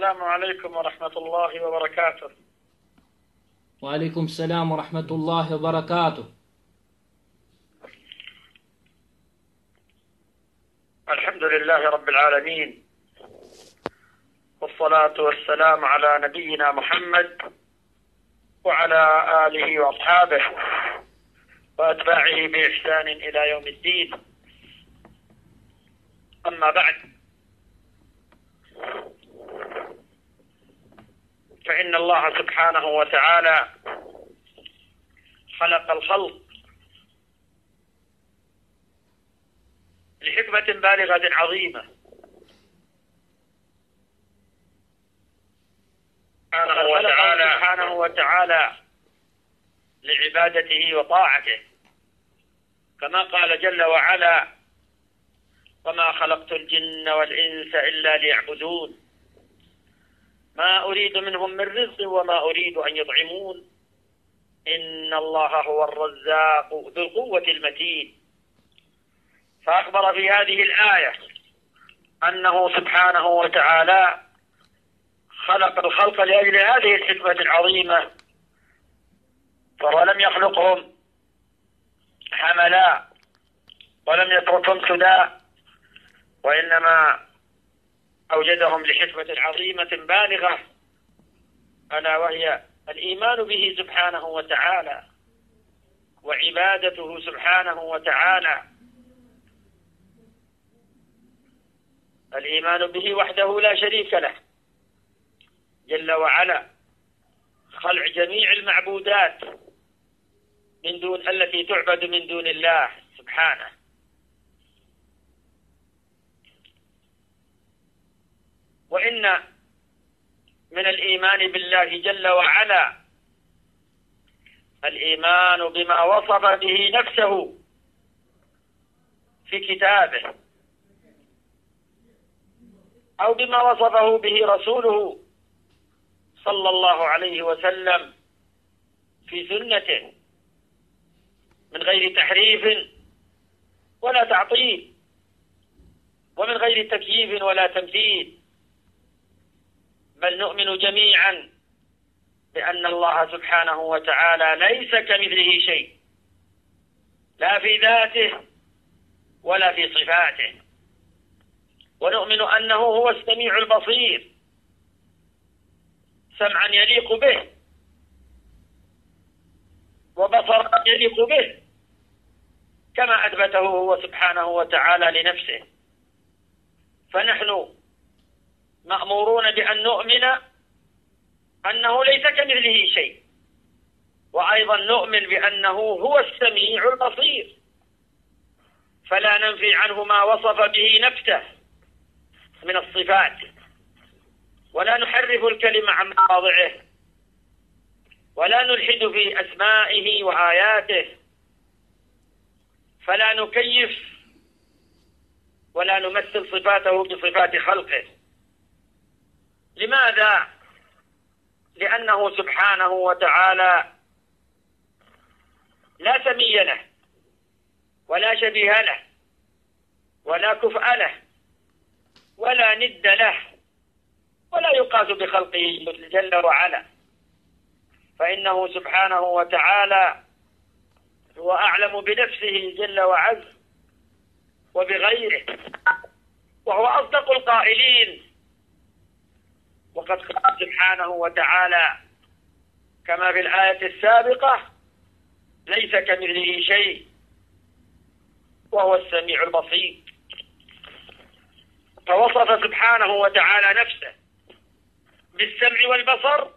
السلام عليكم ورحمة الله وبركاته. وعليكم السلام ورحمة الله وبركاته. الحمد لله رب العالمين، والصلاة والسلام على نبينا محمد وعلى آله وأصحابه وأتباعه بإحسان إلى يوم الدين. أما بعد، فإن الله سبحانه وتعالى خلق الخلق لحكمة بالغة عظيمة، سبحانه وتعالى لعبادته وطاعته، كما قال جل وعلا: وما خلقت الجن والإنس إلا ليعبدون ما أريد منهم من رزق وما أريد أن يطعمون إن الله هو الرزاق ذو القوة المتين. فأخبر في هذه الآية أنه سبحانه وتعالى خلق الخلق لأجل هذه الحكمة العظيمة، فهو لم يخلقهم حملا ولم يتركهم سدى، وإنما أوجدهم لحكمة عظيمة بالغة، ألا وهي الإيمان به سبحانه وتعالى وعبادته سبحانه وتعالى. الإيمان به وحده لا شريك له جل وعلا، خلع جميع المعبودات التي تعبد من دون الله سبحانه. وإن من الإيمان بالله جل وعلا الإيمان بما وصف به نفسه في كتابه أو بما وصفه به رسوله صلى الله عليه وسلم في سنته، من غير تحريف ولا تعطيل، ومن غير تكييف ولا تمثيل، بل نؤمن جميعا بأن الله سبحانه وتعالى ليس كمثله شيء، لا في ذاته ولا في صفاته، ونؤمن أنه هو السميع البصير، سمعا يليق به وبصرا يليق به، كما أثبته هو سبحانه وتعالى لنفسه. فنحن مأمورون بأن نؤمن أنه ليس كمثله شيء، وأيضا نؤمن بأنه هو السميع البصير، فلا ننفي عنه ما وصف به نفسه من الصفات، ولا نحرف الكلمة عن مواضعه، ولا نلحد في أسمائه وآياته، فلا نكيف ولا نمثل صفاته بصفات خلقه. لماذا؟ لأنه سبحانه وتعالى لا سمي له ولا شبيه له ولا كفء له ولا ند له، ولا يقاس بخلقه جل وعلا، فإنه سبحانه وتعالى هو أعلم بنفسه جل وعز وبغيره، وهو أصدق القائلين. وقد قال سبحانه وتعالى كما في الآية السابقة: ليس كمثله شيء وهو السميع البصير. فوصف سبحانه وتعالى نفسه بالسمع والبصر،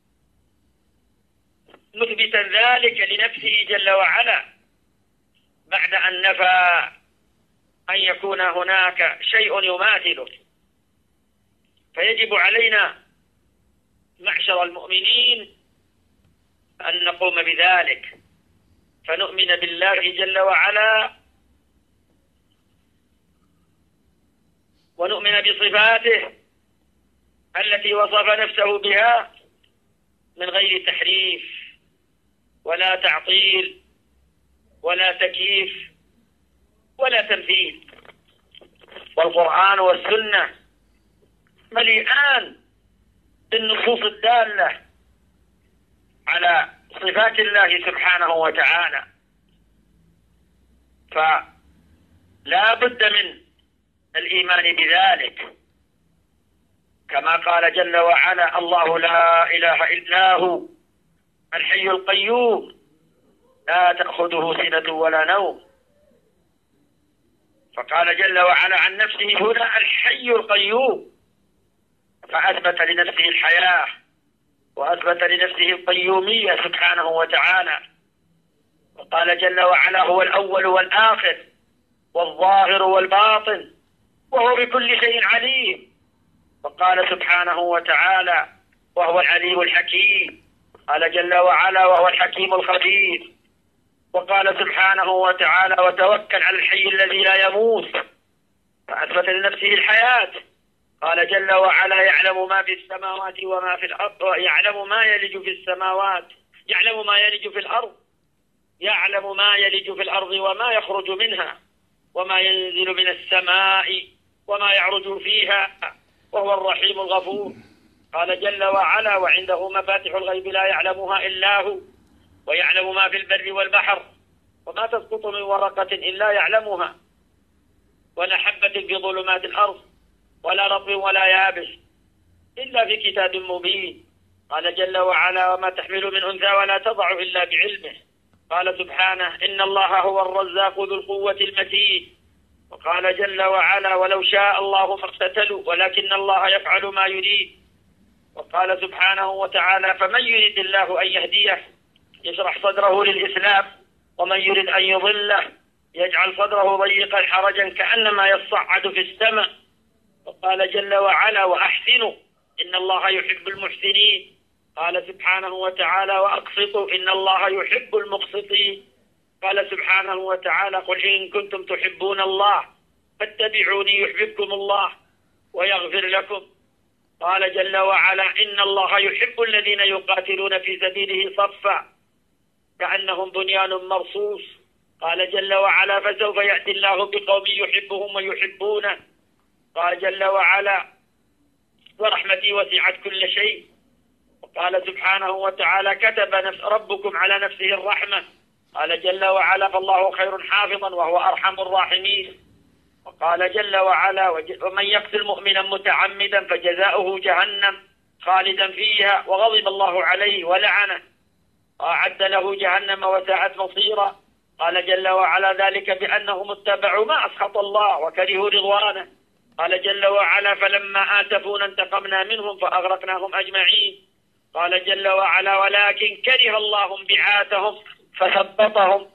مثبتا ذلك لنفسه جل وعلا، بعد أن نفى أن يكون هناك شيء يماثله. فيجب علينا معشر المؤمنين أن نقوم بذلك، فنؤمن بالله جل وعلا ونؤمن بصفاته التي وصف نفسه بها من غير تحريف ولا تعطيل ولا تكييف ولا تمثيل. والقرآن والسنة مليئان بالنصوص الدالة على صفات الله سبحانه وتعالى. فلا بد من الإيمان بذلك، كما قال جل وعلا: الله لا إله إلا هو الحي القيوم لا تأخذه سنة ولا نوم. فقال جل وعلا عن نفسه هنا الحي القيوم، فأثبت لنفسه الحياة وأثبت لنفسه القيومية سبحانه وتعالى. وقال جل وعلا: هو الأول والآخر والظاهر والباطن وهو بكل شيء عليم. وقال سبحانه وتعالى: وهو العليم الحكيم. قال جل وعلا: وهو الحكيم الخبير. وقال سبحانه وتعالى: وتوكل على الحي الذي لا يموت، فأثبت لنفسه الحياة. قال جل وعلا: يعلم ما في السماوات وما في الأرض، يعلم ما يلج في السماوات، يعلم ما يلج في الأرض، يعلم ما يلج في الأرض وما يخرج منها وما ينزل من السماء وما يعرج فيها وهو الرحيم الغفور. قال جل وعلا: وعنده مفاتح الغيب لا يعلمها إلا هو ويعلم ما في البر والبحر وما تسقط من ورقة إلا يعلمها ولا حبة في ظلمات الأرض ولا رطب ولا يابس إلا في كتاب مبين. قال جل وعلا: وما تحمل من أنثى ولا تضع إلا بعلمه. قال سبحانه: إن الله هو الرزاق ذو القوة المتين. وقال جل وعلا: ولو شاء الله ما اقتتلوا ولكن الله يفعل ما يريد. وقال سبحانه وتعالى: فمن يريد الله أن يهديه يشرح صدره للإسلام ومن يريد أن يضله يجعل صدره ضيقا حرجا كأنما يصعد في السماء. وقال جل وعلا: وأحسنوا إن الله يحب المحسنين. قال سبحانه وتعالى: وأقسطوا إن الله يحب المقسطين. قال سبحانه وتعالى: قل إن كنتم تحبون الله فاتبعوني يحببكم الله ويغفر لكم. قال جل وعلا: إن الله يحب الذين يقاتلون في سبيله صفا كأنهم بنيان مرصوص. قال جل وعلا: فسوف يأتي الله بقوم يحبهم ويحبونه. قال جل وعلا: ورحمتي وسعت كل شيء. وقال سبحانه وتعالى: كتب ربكم على نفسه الرحمة. قال جل وعلا: فالله خير حافظا وهو أرحم الراحمين. وقال جل وعلا: ومن يقتل مؤمنا متعمدا فجزاؤه جهنم خالدا فيها وغضب الله عليه ولعنه وأعد له جهنم وساءت مصيرا. قال جل وعلا: ذلك بأنهم اتبعوا ما أسخط الله وكرهوا رضوانه. قال جل وعلا: فلما آسفونا انتقمنا منهم فأغرقناهم أجمعين. قال جل وعلا: ولكن كره الله انبعاثهم فثبطهم.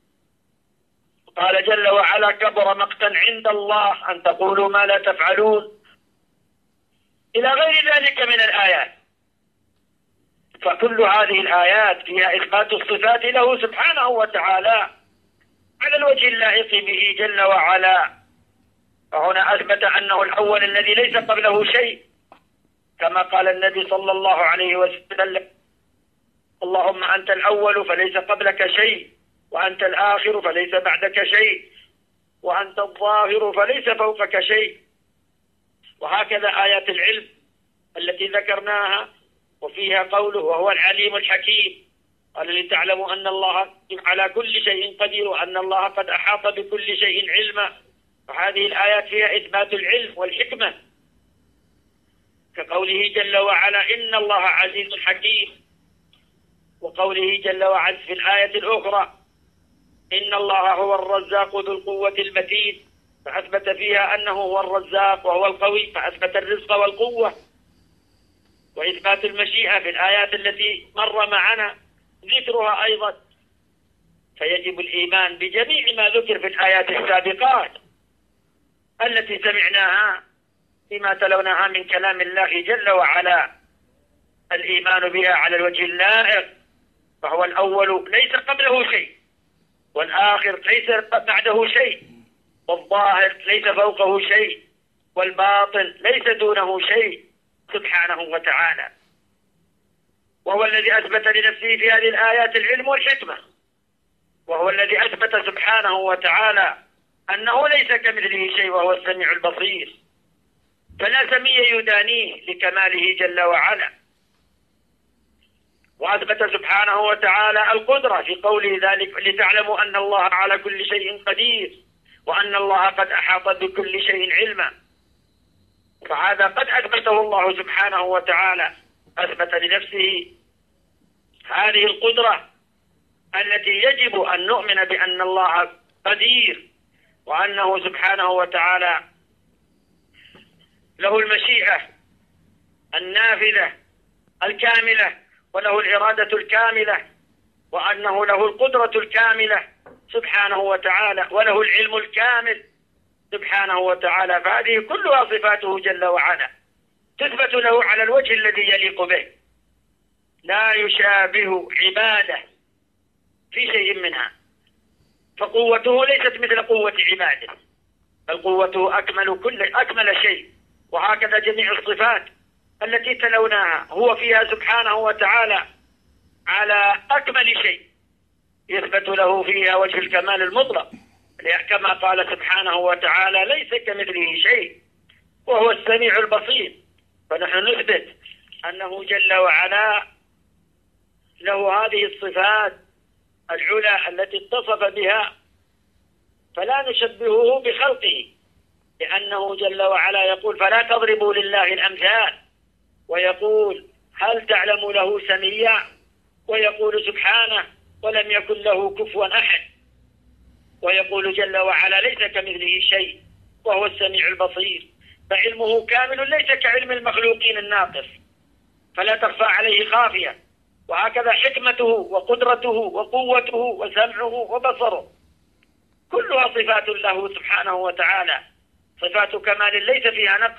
قال جل وعلا: كبر مقتا عند الله أن تقولوا ما لا تفعلون، إلى غير ذلك من الآيات. فكل هذه الآيات فيها إثبات الصفات له سبحانه وتعالى على الوجه اللائق به جل وعلا. فهنا أثبت أنه الأول الذي ليس قبله شيء، كما قال النبي صلى الله عليه وسلم: اللهم أنت الأول فليس قبلك شيء، وأنت الآخر فليس بعدك شيء، وأنت الظاهر فليس فوقك شيء. وهكذا آيات العلم التي ذكرناها وفيها قوله: وهو العليم الحكيم. قال: لتعلموا أن الله على كل شيء قدير وأن الله قد أحاط بكل شيء علما. فهذه الآيات فيها إثبات العلم والحكمة، كقوله جل وعلا: إن الله عزيز حكيم. وقوله جل وعلا في الآية الأخرى: إن الله هو الرزاق ذو القوة المتين، فأثبت فيها أنه هو الرزاق وهو القوي، فأثبت الرزق والقوة. وإثبات المشيئة في الآيات التي مر معنا ذكرها أيضا. فيجب الإيمان بجميع ما ذكر في الآيات السابقات التي سمعناها فيما تلوناها من كلام الله جل وعلا، الإيمان بها على الوجه اللائق. فهو الأول ليس قبله شيء، والآخر ليس بعده شيء، والظاهر ليس فوقه شيء، والباطن ليس دونه شيء سبحانه وتعالى. وهو الذي أثبت لنفسه في هذه الآيات العلم والحكمة، وهو الذي أثبت سبحانه وتعالى أنه ليس كمثله شيء وهو السميع البصير. فلا سمي يدانيه لكماله جل وعلا. وأثبت سبحانه وتعالى القدرة في قوله ذلك لتعلموا أن الله على كل شيء قدير وأن الله قد أحاط بكل شيء علما. فهذا قد أثبته الله سبحانه وتعالى، أثبت لنفسه هذه القدرة التي يجب أن نؤمن بأن الله قدير، وأنه سبحانه وتعالى له المشيئة النافذة الكاملة، وله الإرادة الكاملة، وأنه له القدرة الكاملة سبحانه وتعالى، وله العلم الكامل سبحانه وتعالى. فهذه كلها صفاته جل وعلا تثبت له على الوجه الذي يليق به، لا يشابه عباده في شيء منها. فقوته ليست مثل قوة عباده، بل قوته أكمل شيء. وهكذا جميع الصفات التي تلوناها هو فيها سبحانه وتعالى على أكمل شيء، يثبت له فيها وجه الكمال المطلق، كما قال سبحانه وتعالى ليس كمثله شيء وهو السميع البصير. فنحن نثبت أنه جل وعلا له هذه الصفات العلى التي اتصف بها، فلا نشبهه بخلقه، لأنه جل وعلا يقول فلا تضربوا لله الأمثال، ويقول هل تعلم له سميا، ويقول سبحانه ولم يكن له كفوا أحد، ويقول جل وعلا ليس كمثله شيء وهو السميع البصير. فعلمه كامل ليس كعلم المخلوقين الناقص، فلا تخفى عليه خافية. وهكذا حكمته وقدرته وقوته وسمعه وبصره كلها صفات له سبحانه وتعالى، صفات كمال ليس فيها نقص،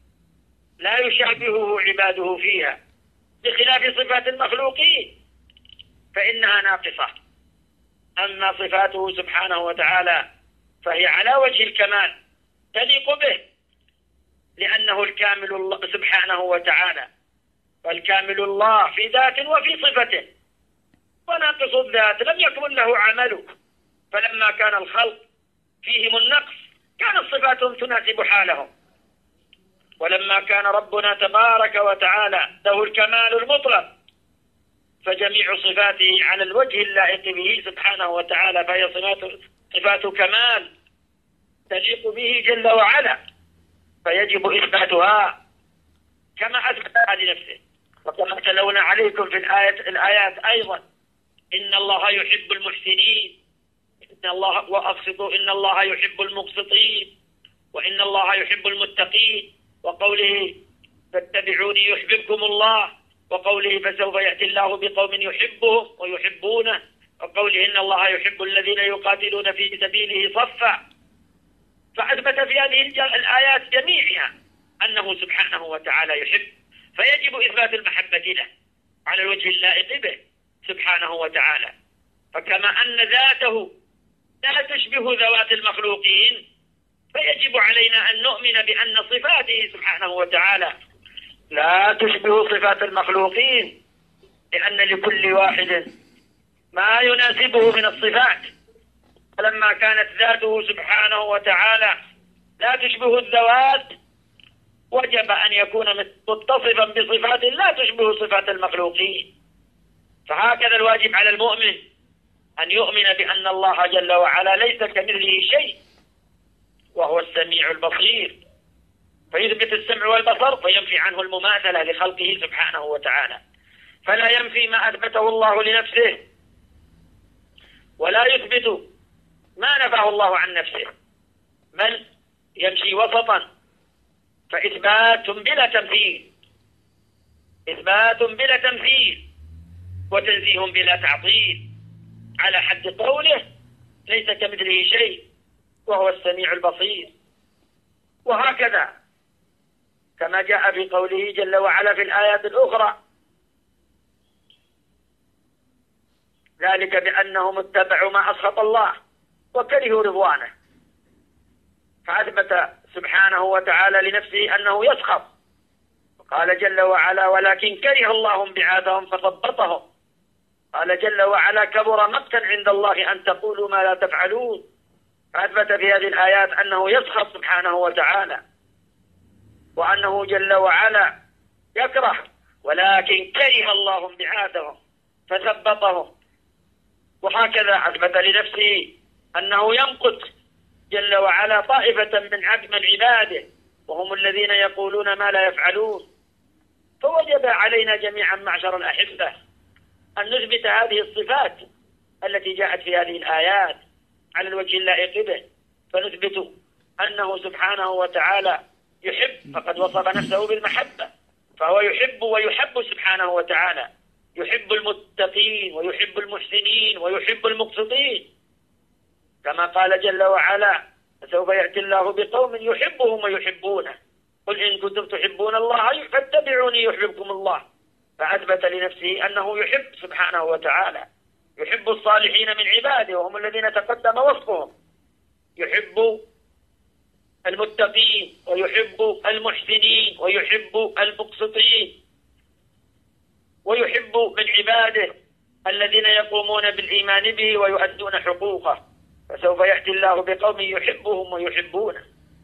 لا يشابهه عباده فيها، بخلاف صفات المخلوقين فإنها ناقصة. أما صفاته سبحانه وتعالى فهي على وجه الكمال تليق به، لأنه الكامل الله سبحانه وتعالى، والكامل الله في ذات وفي صفته. وناقص الذات لم يكن له عمل، فلما كان الخلق فيهم النقص كانت صفاتهم تناسب حالهم. ولما كان ربنا تبارك وتعالى له الكمال المطلق فجميع صفاته على الوجه اللائق به سبحانه وتعالى، فهي صفات كمال تليق به جل وعلا، فيجب إثباتها كما أثبتها لنفسه. وكما تلونا عليكم في الآيات أيضا إن الله يحب المحسنين، إن الله يحب المقسطين، وإن الله يحب المتقين، وقوله فاتبعوني يحببكم الله، وقوله فسوف يأتي الله بقوم يحبهم ويحبونه، وقوله إن الله يحب الذين يقاتلون في سبيله صفا. فأثبت في هذه الآيات جميعها أنه سبحانه وتعالى يحب، فيجب إثبات المحبة له على الوجه اللائق به سبحانه وتعالى. فكما أن ذاته لا تشبه ذوات المخلوقين، فيجب علينا أن نؤمن بأن صفاته سبحانه وتعالى لا تشبه صفات المخلوقين، لأن لكل واحد ما يناسبه من الصفات. فلما كانت ذاته سبحانه وتعالى لا تشبه الذوات وجب أن يكون متصفا بصفات لا تشبه صفات المخلوقين. فهكذا الواجب على المؤمن أن يؤمن بأن الله جل وعلا ليس كمثله شيء وهو السميع البصير، فيثبت السمع والبصر فينفي عنه المماثلة لخلقه سبحانه وتعالى، فلا ينفي ما أثبته الله لنفسه ولا يثبت ما نفاه الله عن نفسه، بل يمشي وسطا، فإثبات بلا تمثيل، إثبات بلا تمثيل، وتنزيه بلا تعطيل، على حد قوله ليس كمثله شيء وهو السميع البصير. وهكذا كما جاء في قوله جل وعلا في الآيات الأخرى ذلك بأنهم اتبعوا ما أسخط الله وكرهوا رضوانه، فأثبت سبحانه وتعالى لنفسه أنه يسخط، قال جل وعلا ولكن كره الله انبعاثهم فثبطهم، قال جل وعلا كبر مقتا عند الله أن تقولوا ما لا تفعلون، فأثبت في هذه الآيات أنه يسخط سبحانه وتعالى. وأنه جل وعلا يكره، ولكن كره الله انبعاثهم فثبطهم. وهكذا أثبت لنفسه أنه يمقت جل وعلا طائفة من عباده وهم الذين يقولون ما لا يفعلون. فوجب علينا جميعا معشر الأحبة أن نثبت هذه الصفات التي جاءت في هذه الآيات على الوجه اللائق به، فنثبت أنه سبحانه وتعالى يحب، فقد وصف نفسه بالمحبة، فهو يحب ويحب سبحانه وتعالى، يحب المتقين ويحب المحسنين ويحب المقسطين، كما قال جل وعلا: فسوف يأتي الله بقوم يحبهم ويحبونه، قل إن كنتم تحبون الله فاتبعوني يحببكم الله. فأثبت لنفسه أنه يحب سبحانه وتعالى، يحب الصالحين من عباده وهم الذين تقدم وصفهم، يحب المتقين ويحب المحسنين ويحب المقسطين، ويحب من عباده الذين يقومون بالإيمان به ويؤدون حقوقه، فسوف يأتي الله بقوم يحبهم ويحبونه.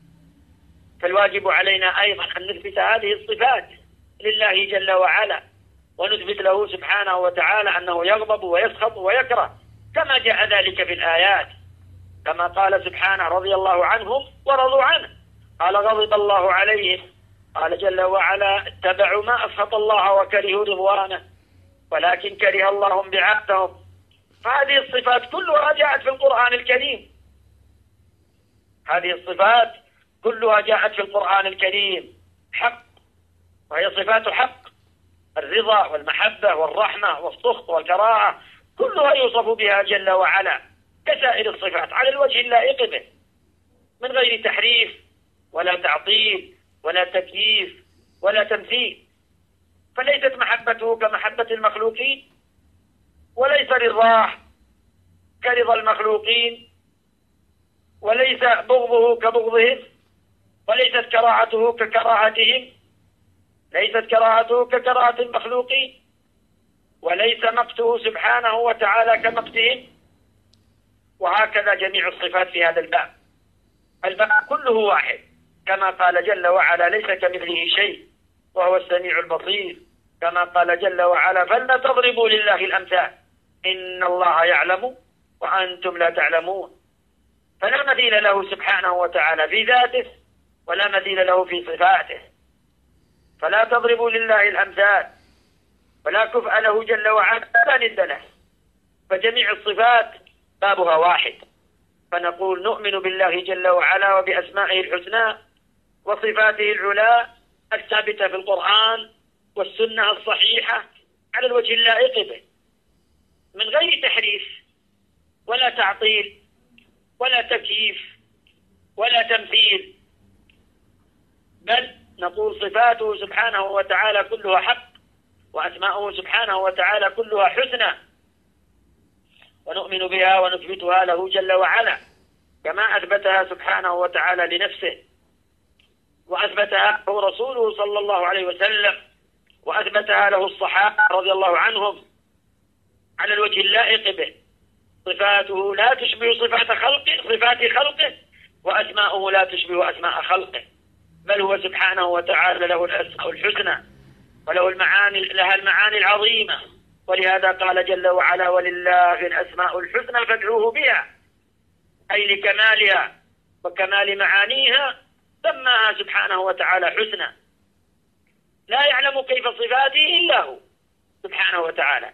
فالواجب علينا أيضا أن نثبت هذه الصفات لله جل وعلا، ونثبت له سبحانه وتعالى أنه يغضب ويسخط ويكره، كما جاء ذلك في الآيات، كما قال سبحانه: رضي الله عنهم ورضوا عنه، قال غضب الله عليهم، قال جل وعلا: اتبعوا ما أسخط الله وكرهوا رضوانه ولكن كره الله انبعاثهم. فهذه الصفات كلها جاءت في القرآن الكريم، هذه الصفات كلها جاءت في القرآن الكريم حق، وهي صفات حق، الرضا والمحبة والرحمة والسخط والكراهة كلها يوصف بها جل وعلا كسائر الصفات على الوجه اللائق به، من غير تحريف ولا تعطيل ولا تكييف ولا تمثيل. فليست محبته كمحبة المخلوقين، وليس رضاه كرضا المخلوقين، وليس بغضه كبغضهم، وليست كراهته ككراهتهم، ليست كراهته ككراهة المخلوقين، وليس مقته سبحانه وتعالى كمقتهم. وهكذا جميع الصفات في هذا الباب، الباب كله واحد، كما قال جل وعلا: ليس كمثله شيء وهو السميع البصير، كما قال جل وعلا: فلا تضربوا لله الأمثال إن الله يعلم وأنتم لا تعلمون. فلا مثيل له سبحانه وتعالى في ذاته ولا مثيل له في صفاته، فلا تضربوا لله الأمثال، ولا كفء له جل وعلا ولا ند له، فجميع الصفات بابها واحد. فنقول نؤمن بالله جل وعلا وبأسمائه الحسنى وصفاته العلى الثابتة في القرآن والسنة الصحيحة على الوجه اللائق به، من غير تحريف ولا تعطيل ولا تكييف ولا تمثيل، بل نقول صفاته سبحانه وتعالى كلها حق، وأسماؤه سبحانه وتعالى كلها حسنى، ونؤمن بها ونثبتها له جل وعلا كما أثبتها سبحانه وتعالى لنفسه، وأثبتها له رسوله صلى الله عليه وسلم، وأثبتها له الصحابة رضي الله عنهم على الوجه اللائق به. صفاته لا تشبه صفات خلقه، وأسماؤه لا تشبه أسماء خلقه، بل هو سبحانه وتعالى له الأسماء الحسنى وله لها المعاني العظيمة. ولهذا قال جل وعلا: ولله الأسماء الحسنى فادعوه بها، أي لكمالها وكمال معانيها سماها سبحانه وتعالى حسنى. لا يعلم كيف صفاته إلا هو سبحانه وتعالى،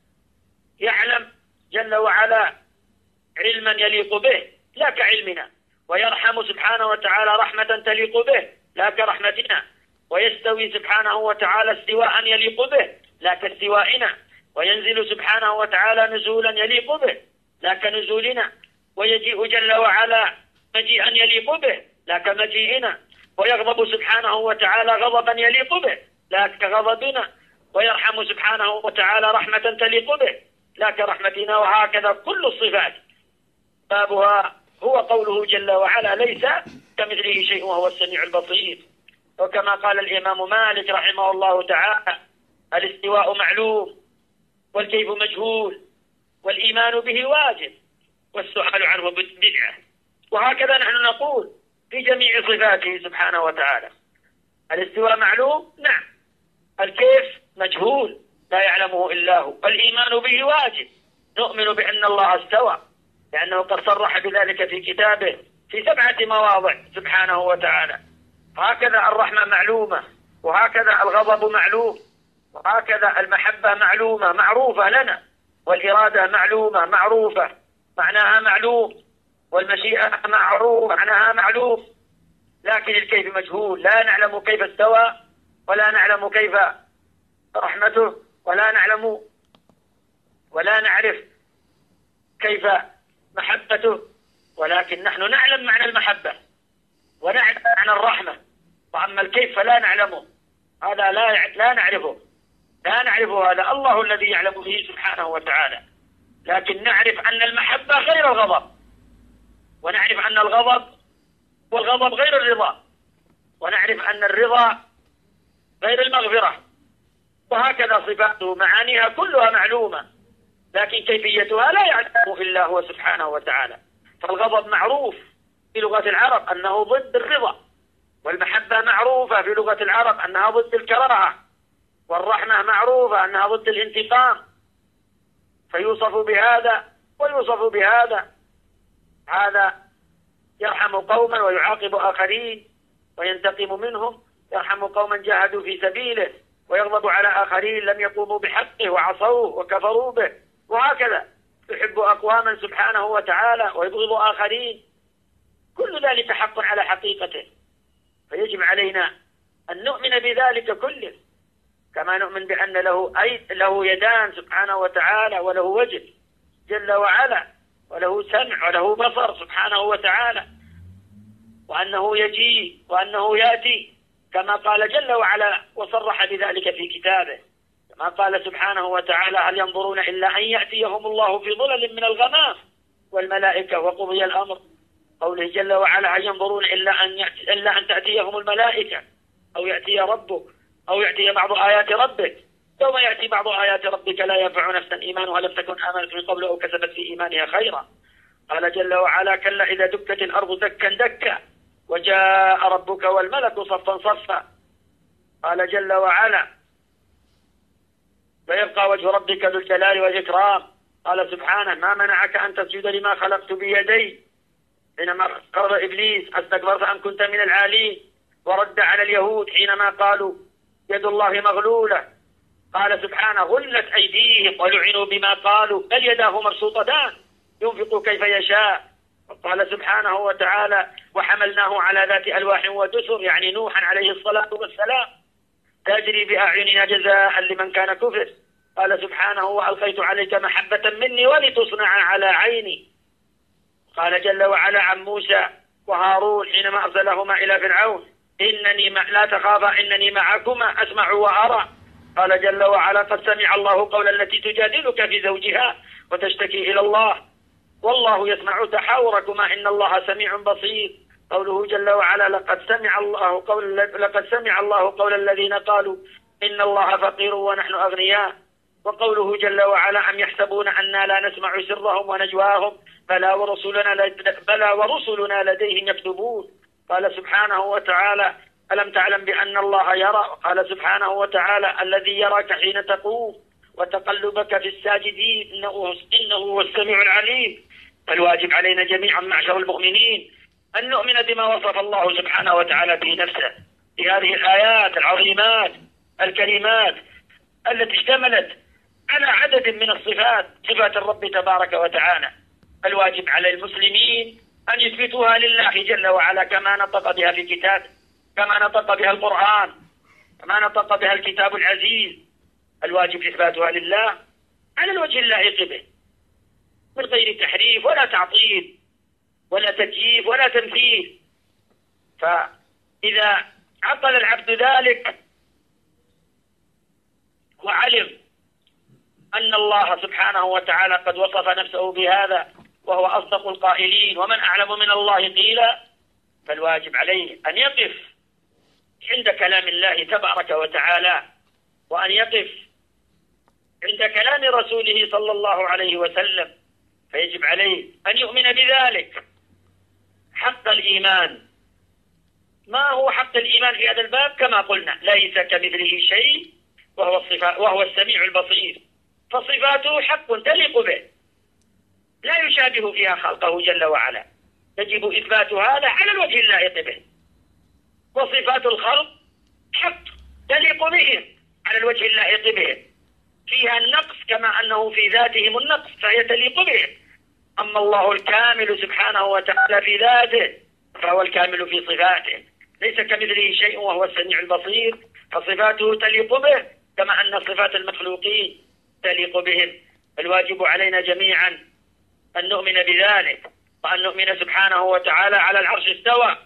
يعلم جل وعلا علما يليق به لا كعلمنا، ويرحم سبحانه وتعالى رحمة تليق به لا كرحمتنا، ويستوي سبحانه وتعالى استواء يليق به لا كاستوائنا، وينزل سبحانه وتعالى نزولا يليق به لا كنزولنا، ويجيء جل وعلا مجيئا يليق به لا كمجيئنا، ويغضب سبحانه وتعالى غضبا يليق به لا كغضبنا، ويرحم سبحانه وتعالى رحمة تليق به لا كرحمتنا. وهكذا كل الصفات بابها هو قوله جل وعلا: ليس كمثله شيء وهو السميع البصير. وكما قال الإمام مالك رحمه الله تعالى: الاستواء معلوم والكيف مجهول والإيمان به واجب والسؤال عنه بدعة. وهكذا نحن نقول في جميع صفاته سبحانه وتعالى. الاستواء معلوم؟ نعم. الكيف مجهول لا يعلمه إلا هو. الإيمان به واجب، نؤمن بأن الله استوى لأنه قد صرح بذلك في كتابه في 7 مواضع سبحانه وتعالى. هكذا الرحمة معلومة، وهكذا الغضب معلوم، وهكذا المحبة معلومة معروفة لنا، والإرادة معلومة معروفة معناها معلوم، والمشيئة معروف معناها معلوم، لكن الكيف مجهول. لا نعلم كيف استوى، ولا نعلم كيف رحمته، ولا نعرف كيف محبته، ولكن نحن نعلم معنى المحبة ونعلم معنى الرحمة، وأما الكيف فلا نعلمه، هذا لا نعرفه هذا الله الذي يعلم به سبحانه وتعالى. لكن نعرف أن المحبة غير الغضب، ونعرف أن الغضب والغضب غير الرضا، ونعرف أن الرضا غير المغفرة، وهكذا صفاته معانيها كلها معلومة، لكن كيفيتها لا يعلمه إلا هو سبحانه وتعالى. فالغضب معروف في لغة العرب أنه ضد الرضا، والمحبة معروفة في لغة العرب أنها ضد الكراهة، والرحمة معروفة أنها ضد الانتقام، فيوصف بهذا ويوصف بهذا. هذا يرحم قوما ويعاقب آخرين وينتقم منهم، يرحم قوما جاهدوا في سبيله ويغضب على آخرين لم يقوموا بحقه وعصوه وكفروا به، وهكذا يحب أقواما سبحانه وتعالى ويبغض آخرين. كل ذلك حق على حقيقته، فيجب علينا أن نؤمن بذلك كله، كما نؤمن بأن له يدان سبحانه وتعالى، وله وجه جل وعلا، وله سمع وله بصر سبحانه وتعالى، وأنه يجيء وأنه يأتي كما قال جل وعلا وصرح بذلك في كتابه، كما قال سبحانه وتعالى: هل ينظرون إلا أن يأتيهم الله في ظلل من الغمام والملائكة وقضي الأمر. قوله جل وعلا: هل ينظرون إلا أن تأتيهم الملائكة أو يأتي ربك أو يأتي بعض آيات ربك. يوم يأتي بعض آيات ربك لا ينفع نفسا إيمانها لم تكن آمنت من قبل أو كسبت في إيمانها خيرا. قال جل وعلا: كلا إذا دكت الأرض دكا دكا وجاء ربك والملك صفا صفا. قال جل وعلا: ويبقى وجه ربك ذو الجلال والإكرام. قال سبحانه: ما منعك أن تسجد لما خلقت بيدي حينما قال إبليس: استكبرت أم كنت من العالين. ورد على اليهود حينما قالوا يد الله مغلولة. قال سبحانه: غلت أيديهم ولعنوا بما قالوا بل يداه مبسوطتان ينفق كيف يشاء. قال سبحانه وتعالى: وحملناه على ذات ألواح ودسر، يعني نوحا عليه الصلاة والسلام، تجري بأعيننا جزاء لمن كان كفر. قال سبحانه: وألقيت عليك محبة مني ولتصنع على عيني. قال جل وعلا عن موسى وهارون حينما أرسلهما إلى فرعون: لا تخافا إنني معكما أسمع وأرى. قال جل وعلا: قد سمع الله قول التي تجادلك في زوجها وتشتكي إلى الله والله يسمع تحاوركما إن الله سميع بصير. قوله جل وعلا: لقد سمع الله قول الذين قالوا إن الله فقير ونحن أغنياء. وقوله جل وعلا: أم يحسبون أننا لا نسمع سرهم ونجواهم بلى ورسلنا لديهم يكتبون. قال سبحانه وتعالى: ألم تعلم بأن الله يرى. قال سبحانه وتعالى: الذي يراك حين تقوم وتقلبك في الساجدين إنه هو السميع العليم. فالواجب علينا جميعا معشر المؤمنين أن نؤمن بما وصف الله سبحانه وتعالى به نفسه في هذه الآيات العظيمات الكريمات التي اشتملت على عدد من الصفات، صفات الرب تبارك وتعالى. الواجب على المسلمين أن يثبتوها لله جل وعلا كما نطق بها في كتابه، كما نطق بها القرآن، كما نطق بها الكتاب العزيز. الواجب إثباتها لله على الوجه اللائق به من غير تحريف ولا تعطيل ولا تكييف ولا تمثيل. فإذا عطل العبد ذلك وعلم أن الله سبحانه وتعالى قد وصف نفسه بهذا وهو أصدق القائلين ومن أعلم من الله قيلا، فالواجب عليه أن يقف عند كلام الله تبارك وتعالى، وأن يقف عند كلام رسوله صلى الله عليه وسلم. فيجب عليه أن يؤمن بذلك حق الإيمان ما هو حق الإيمان في هذا الباب؟ كما قلنا ليس كمثله شيء وهو السميع البصير، فصفاته حق تليق به لا يشابه فيها خلقه جل وعلا، يجب إثبات هذا على الوجه اللائق به. وصفات الخلق حق تليق بهم على الوجه اللائق بهم، فيها النقص كما أنه في ذاتهم النقص فهي تليق بهم. أما الله الكامل سبحانه وتعالى في ذاته فهو الكامل في صفاته، ليس كمثله شيء وهو السميع البصير، فصفاته تليق به كما أن صفات المخلوقين تليق بهم. الواجب علينا جميعا أن نؤمن بذلك، وأن نؤمن سبحانه وتعالى على العرش استوى،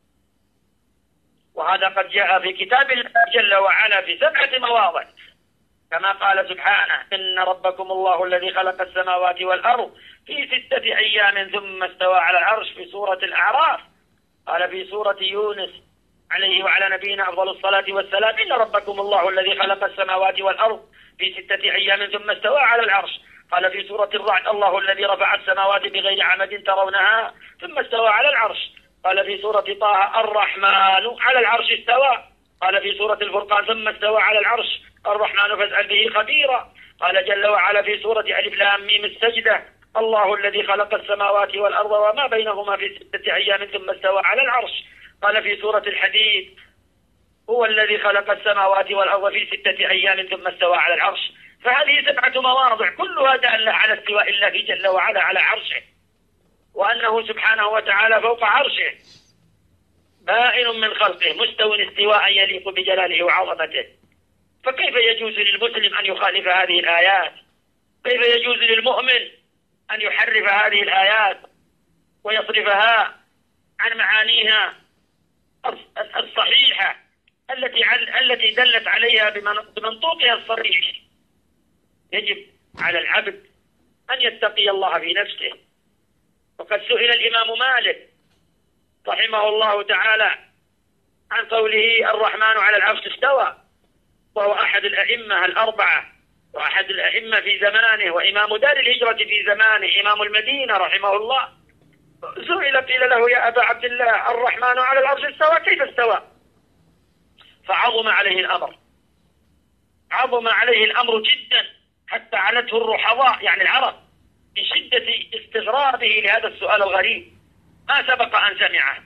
وهذا قد جاء في كتاب الله جل وعلا في 7 مواضع، كما قال سبحانه: إن ربكم الله الذي خلق السماوات والأرض في 6 أيام ثم استوى على العرش في سورة الأعراف. قال في سورة يونس عليه وعلى نبينا أفضل الصلاة والسلام: إن ربكم الله الذي خلق السماوات والأرض في 6 أيام ثم استوى على العرش. قال في سورة الرعد: الله الذي رفع السماوات بغير عمد ترونها ثم استوى على العرش. قال في سورة طه: الرحمن على العرش استوى. قال في سورة الفرقان: ثم استوى على العرش الرحمن فاسأل به خبيرا. قال جل وعلا في سورة ألف لام ميم السجدة: الله الذي خلق السماوات والأرض وما بينهما في 6 أيام ثم استوى على العرش. قال في سورة الحديد: هو الذي خلق السماوات والأرض في 6 أيام ثم استوى على العرش. فهذه 7 مواضع كلها دالة على استواء الله جل وعلا على عرشه، وأنه سبحانه وتعالى فوق عرشه بائن من خلقه مستو استواء يليق بجلاله وعظمته. فكيف يجوز للمسلم أن يخالف هذه الآيات؟ كيف يجوز للمؤمن أن يحرف هذه الآيات ويصرفها عن معانيها الصحيحة التي دلت عليها بمنطوقها الصريح؟ يجب على العبد أن يتقي الله في نفسه. وقد سئل الإمام مالك رحمه الله تعالى عن قوله: الرحمن على العرش استوى، وهو أحد الأئمة الأربعة وأحد الأئمة في زمانه وإمام دار الهجرة في زمانه، إمام المدينة رحمه الله. سئل قيل له: يا أبا عبد الله، الرحمن على العرش استوى، كيف استوى؟ فعظم عليه الأمر، عظم عليه الأمر جدا، حتى عنته الرحضاء يعني العرب من شدة استغرابه لهذا السؤال الغريب ما سبق أن سمعه.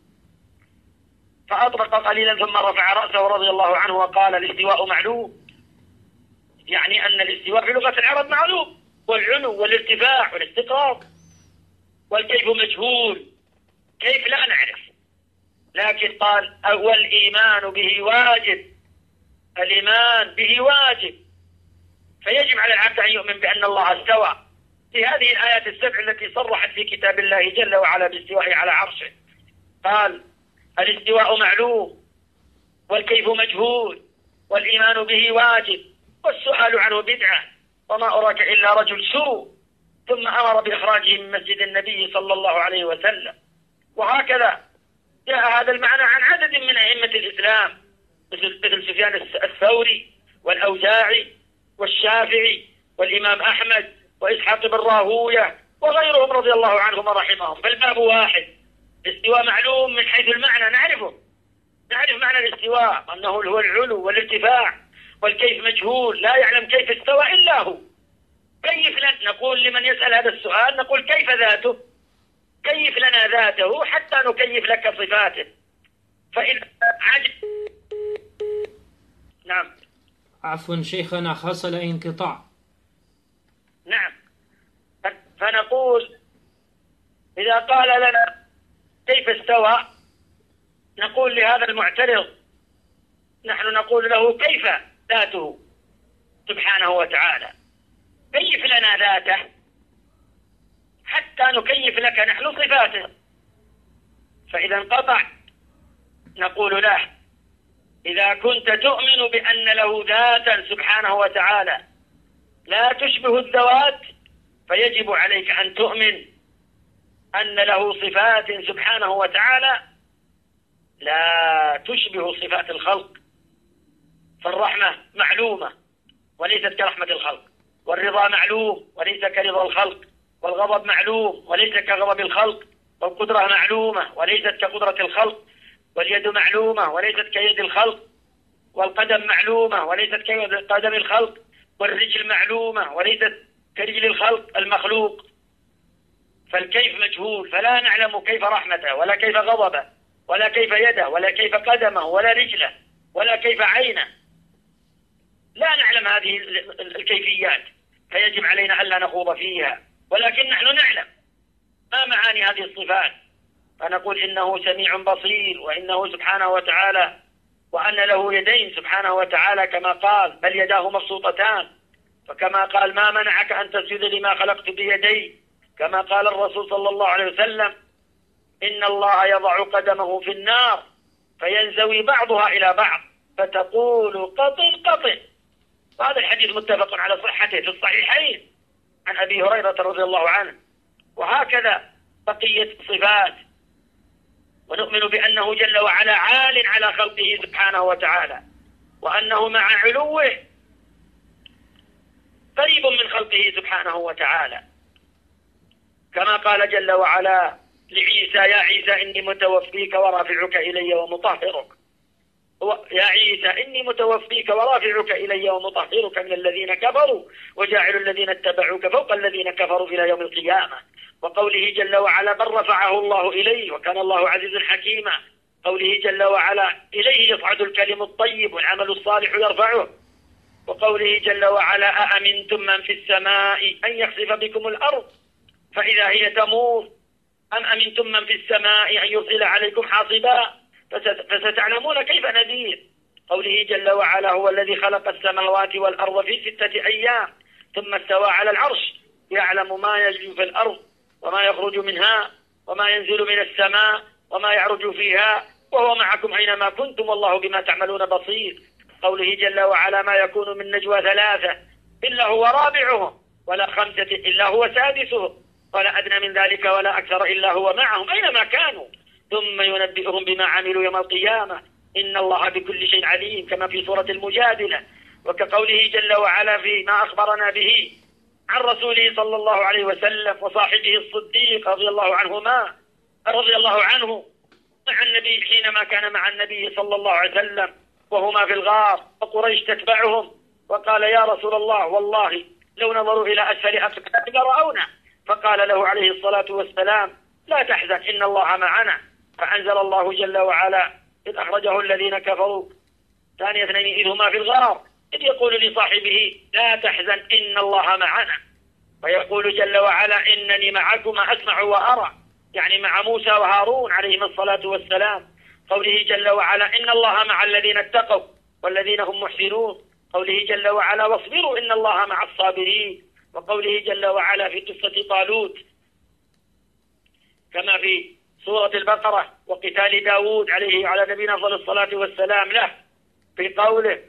فأطرق قليلا ثم رفع رأسه رضي الله عنه وقال: الاستواء معلوم، يعني أن الاستواء في لغة العرب معلوم، والعلو والارتفاع والاستقرار، والكيف مجهول، كيف لا نعرف، لكن قال: والإيمان به واجب، الإيمان به واجب، فيجب على العبد أن يؤمن بأن الله استوى في هذه الآيات ال7 التي صرحت في كتاب الله جل وعلا باستوائه على عرشه. قال: الاستواء معلوم، والكيف مجهول، والإيمان به واجب، والسؤال عنه بدعة، وما أراك إلا رجل سوء، ثم أمر بإخراجه من مسجد النبي صلى الله عليه وسلم. وهكذا جاء هذا المعنى عن عدد من أئمة الإسلام مثل سفيان الثوري والأوزاعي والشافعي والإمام أحمد وإسحاق بن راهوية وغيرهم رضي الله عنهم ورحمهم. فالباب واحد، الاستواء معلوم من حيث المعنى، نعرف معنى الاستواء أنه هو العلو والارتفاع، والكيف مجهول، لا يعلم كيف استوى إلا هو. كيف نقول لمن يسأل هذا السؤال، نقول: كيف ذاته؟ كيف لنا ذاته حتى نكيف لك صفاته. فإن عجب. نعم. عفوا شيخنا، حصل انقطاع. نعم. فنقول: إذا قال لنا كيف استوى، نقول لهذا المعترض، نحن نقول له: كيف ذاته سبحانه وتعالى؟ كيف لنا ذاته حتى نكيف لك نحن صفاته. فإذا انقطع نقول له: إذا كنت تؤمن بأن له ذاتا سبحانه وتعالى لا تشبه الذوات، فيجب عليك أن تؤمن أن له صفات سبحانه وتعالى لا تشبه صفات الخلق. فالرحمة معلومة وليست كرحمة الخلق، والرضا معلوم وليس كرضا الخلق، والغضب معلوم وليس كغضب الخلق، والقدرة معلومة وليست كقدرة الخلق. واليد معلومة وليست كيد الخلق، والقدم معلومة وليست كقدم الخلق، والرجل معلومة وليست كرجل الخلق المخلوق. فالكيف مجهول، فلا نعلم كيف رحمته ولا كيف غضبه ولا كيف يده ولا كيف قدمه ولا رجله ولا كيف عينه. لا نعلم هذه الكيفيات، فيجب علينا ألا نخوض فيها، ولكن نحن نعلم ما معاني هذه الصفات، فنقول إنه سميع بصير، وإنه سبحانه وتعالى وأن له يدين سبحانه وتعالى كما قال بل يداه مبسوطتان، فكما قال ما منعك أن تسجد لما خلقت بيدي، كما قال الرسول صلى الله عليه وسلم إن الله يضع قدمه في النار فينزوي بعضها إلى بعض فتقول قطن قطن. وهذا الحديث متفق على صحته في الصحيحين عن أبي هريرة رضي الله عنه. وهكذا بقية الصفات، ونؤمن بأنه جل وعلا عال على خلقه سبحانه وتعالى، وأنه مع علوه قريب من خلقه سبحانه وتعالى، كما قال جل وعلا لعيسى يا عيسى إني متوفيك ورافعك إلي ومطهرك، يا عيسى إني متوفيك ورافعك إلي ومطهرك من الذين كفروا وجاعل الذين اتبعوك فوق الذين كفروا إلى يوم القيامة. وقوله جل وعلا بل رفعه الله إليه وكان الله عزيزا حكيما. قوله جل وعلا إليه يصعد الكلم الطيب والعمل الصالح يرفعه. وقوله جل وعلا أأمنتم من في السماء أن يخسف بكم الأرض فإذا هي تمور أم أمنتم من في السماء أن يرسل عليكم حاصبا فستعلمون كيف نذير. قوله جل وعلا هو الذي خلق السماوات والأرض في 6 أيام ثم استوى على العرش يعلم ما يجري في الأرض وما يخرج منها وما ينزل من السماء وما يعرج فيها وهو معكم أينما كنتم والله بما تعملون بصير. قوله جل وعلا ما يكون من نجوى 3 إلا هو رابعهم ولا 5 إلا هو سادسهم ولا أدنى من ذلك ولا أكثر إلا هو معهم أينما كانوا ثم ينبئهم بما عملوا يوم القيامة إن الله بكل شيء عليم، كما في سورة المجادلة. وكقوله جل وعلا فيما أخبرنا به عن رسوله صلى الله عليه وسلم وصاحبه الصديق رضي الله عنه مع النبي حينما كان مع النبي صلى الله عليه وسلم وهما في الغار وقريش تتبعهم، وقال يا رسول الله والله لو نظروا إلى أسفل أقدامك لرأونا، فقال له عليه الصلاة والسلام لا تحزن إن الله معنا، فأنزل الله جل وعلا إذ أخرجه الذين كفروا ثاني 2 إذ هما في الغار إذ يقول لصاحبه لا تحزن إن الله معنا، ويقول جل وعلا إنني معكما أسمع وأرى، يعني مع موسى وهارون عليهم الصلاة والسلام. قوله جل وعلا إن الله مع الذين اتقوا والذين هم محسنون. قوله جل وعلا واصبروا إن الله مع الصابرين. وقوله جل وعلا في قصة طالوت كما في سورة البقرة وقتال داود عليه على نبينا صلى الصلاة والسلام له في قوله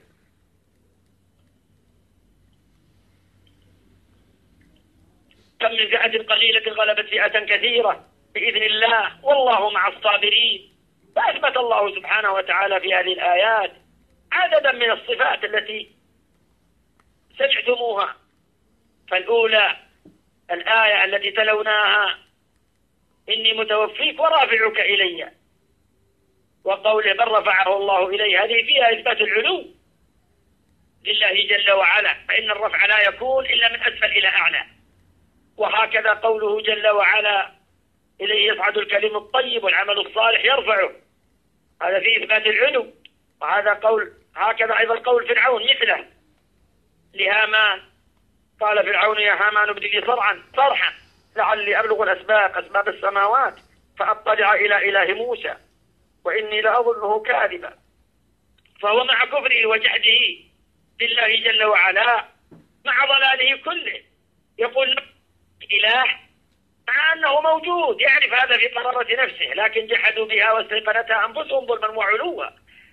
كم من فئة قليلة غلبت فئة كثيرة بإذن الله والله مع الصابرين. فأثبت الله سبحانه وتعالى في هذه الآيات عددا من الصفات التي سمعتموها. فالأولى الآية التي تلوناها إني متوفيك ورافعك إلي، وقوله بل رفعه الله إليه، هذه فيها إثبات العلو لله جل وعلا، فإن الرفع لا يكون إلا من أسفل إلى أعلى. وهكذا قوله جل وعلا إليه يصعد الكلم الطيب والعمل الصالح يرفعه، هذا فيه إثبات العلو. وهذا قول هكذا أيضا قول فرعون مثله لهامان، قال فرعون يا هامان ابن لي صرحا لعلي أبلغ أسباب السماوات فأطلع إلى إله موسى وإني لأظنه كاذبا. فهو مع كفره وجحده لله جل وعلا مع ضلاله كله يقول إله مع أنه موجود، يعرف هذا في قرارة نفسه، لكن جحدوا بها واستيقنتها أنفسهم ظلما وعلوا.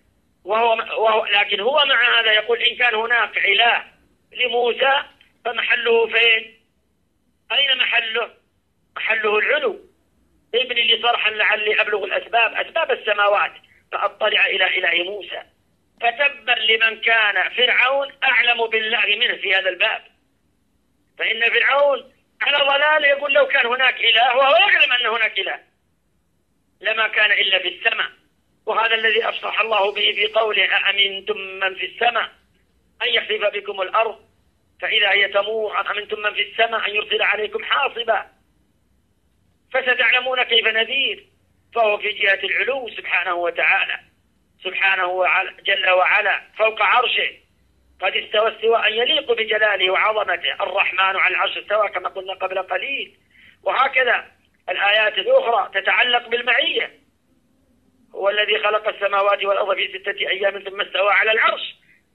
لكن هو مع هذا يقول إن كان هناك إله لموسى فمحله فين؟ أين محله؟ محله العلو. ابن لي صرحا لعلي أبلغ أسباب السماوات فأطلع إلى إله موسى. فتبا لمن كان فرعون أعلم بالله منه في هذا الباب، فإن فرعون على ضلال يقول لو كان هناك إله، وهو يعلم أن هناك إله لما كان إلا في السماء وهذا الذي أفصح الله به في قوله أأمنتم من في السماء أن يخسف بكم الأرض فإذا هي تمور أم أمنتم من في السماء أن يرسل عليكم حاصبا فستعلمون كيف نذير. فهو في جهة العلو سبحانه وتعالى، سبحانه جل وعلا فوق عرشه، قد استوى استواء يليق بجلاله وعظمته. الرحمن على العرش استوى كما قلنا قبل قليل. وهكذا الآيات الأخرى تتعلق بالمعية. هو الذي خلق السماوات والأرض في 6 أيام ثم استوى على العرش.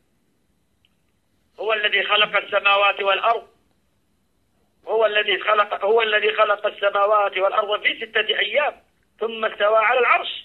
هو الذي خلق السماوات والأرض، هو الذي خلق السماوات والأرض في 6 أيام ثم استوى على العرش.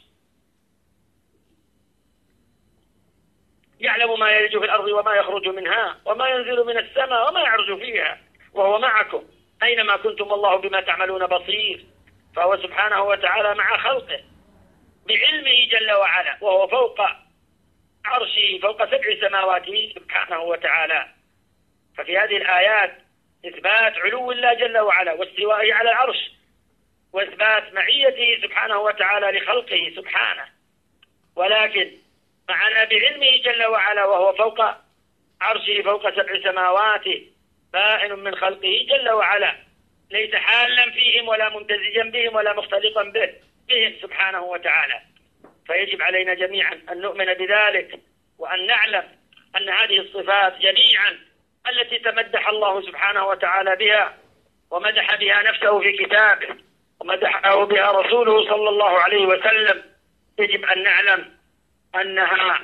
يعلم ما يلج في الأرض وما يخرج منها وما ينزل من السماء وما يعرج فيها وهو معكم أينما كنتم والله بما تعملون بصير. فهو سبحانه وتعالى مع خلقه بعلمه جل وعلا، وهو فوق عرشه فوق 7 سماوات سبحانه وتعالى. ففي هذه الآيات إثبات علو الله جل وعلا واستوائه على العرش، وإثبات معيته سبحانه وتعالى لخلقه سبحانه. ولكن معنا بعلمه جل وعلا وهو فوق عرشه فوق 7 سماوات بائن من خلقه جل وعلا، ليس حالا فيهم ولا ممتزجا بهم ولا مختلطا بهم سبحانه وتعالى. فيجب علينا جميعا أن نؤمن بذلك، وأن نعلم أن هذه الصفات جميعا التي تمدح الله سبحانه وتعالى بها ومدح بها نفسه في كتابه ومدحه بها رسوله صلى الله عليه وسلم، يجب أن نعلم أنها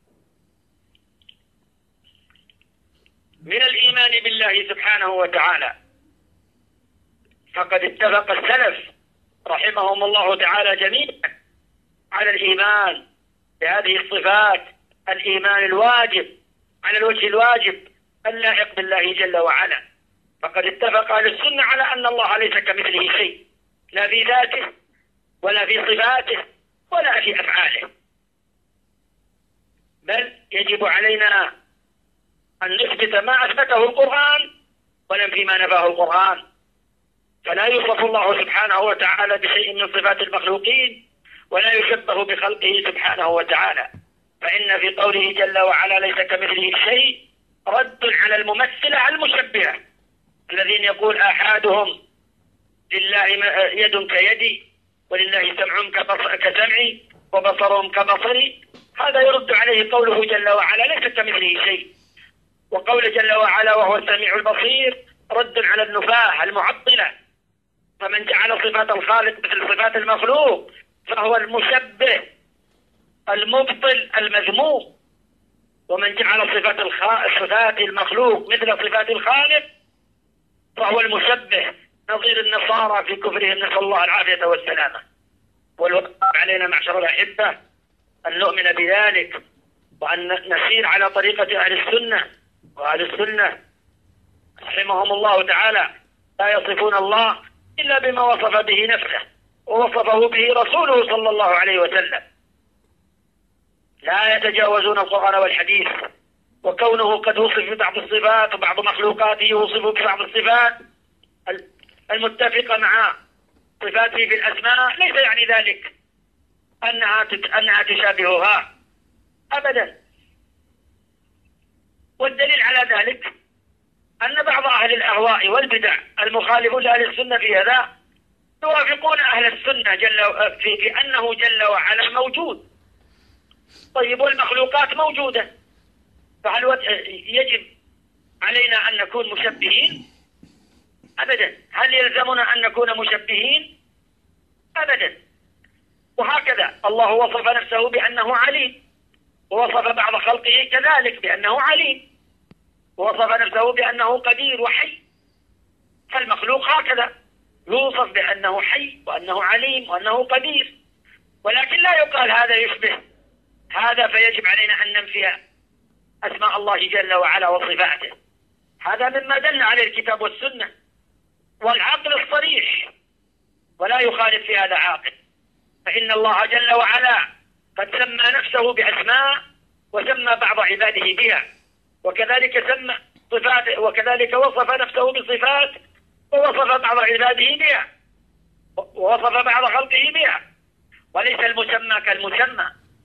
من الإيمان بالله سبحانه وتعالى. فقد اتفق السلف رحمهم الله تعالى جميعا على الإيمان بهذه الصفات، الإيمان الواجب على الوجه الواجب اللائق بالله جل وعلا. فقد اتفق أهل السنة على أن الله ليس كمثله شيء، لا في ذاته ولا في صفاته ولا في أفعاله، بل يجب علينا أن نثبت ما أثبته القرآن وننفي ما نفاه القرآن. فلا يوصف الله سبحانه وتعالى بشيء من صفات المخلوقين ولا يشبه بخلقه سبحانه وتعالى. فإن في قوله جل وعلا ليس كمثله شيء رد على الممثلة المشبهة الذين يقول أحدهم لله يد كيدي ولله سمع كسمعي وبصرهم كبصري. هذا يرد عليه قوله جل وعلا ليس كمثله شيء. وقول جل وعلا وهو السميع البصير رد على النفاة المعطلة. فمن جعل صفات الخالق مثل صفات المخلوق فهو المشبه المبطل المذموم، ومن جعل صفات المخلوق مثل صفات الخالق فهو المشبه نظير النصارى في كفرهم، نسأل الله العافية والسلامة. والواجب علينا معشر الأحبة أن نؤمن بذلك وأن نسير على طريقة أهل السنة. وأهل السنة رحمهم الله تعالى لا يصفون الله إلا بما وصف به نفسه ووصفه به رسوله صلى الله عليه وسلم، لا يتجاوزون القرآن والحديث. وكونه قد وصف ببعض الصفات وبعض مخلوقاته يوصف ببعض الصفات المتفقة مع صفاته في الأسماء ليس يعني ذلك أنها تشابهها أبدا. والدليل على ذلك أن بعض أهل الأهواء والبدع المخالفون لأهل السنة في هذا يوافقون أهل السنة في أنه جل وعلا موجود. طيب والمخلوقات موجودة، فهل يجب علينا أن نكون مشبهين؟ أبدا. هل يلزمنا أن نكون مشبهين؟ أبدا. وهكذا الله وصف نفسه بأنه عليم، ووصف بعض خلقه كذلك بأنه عليم، ووصف نفسه بأنه قدير وحي. فالمخلوق هكذا يوصف بأنه حي وأنه عليم وأنه قدير، ولكن لا يقال هذا يشبه هذا فيجب علينا أن ننفي أسماء الله جل وعلا وصفاته. هذا مما دل عليه الكتاب والسنة والعقل الصريح، ولا يخالف في هذا عاقل. فإن الله جل وعلا قد سمى نفسه بأسماء وسمى بعض عباده بها، وكذلك وصف نفسه بصفات ووصف بعض عباده بها ووصف بعض خلقه بها. وليس المسمى كالمسمى،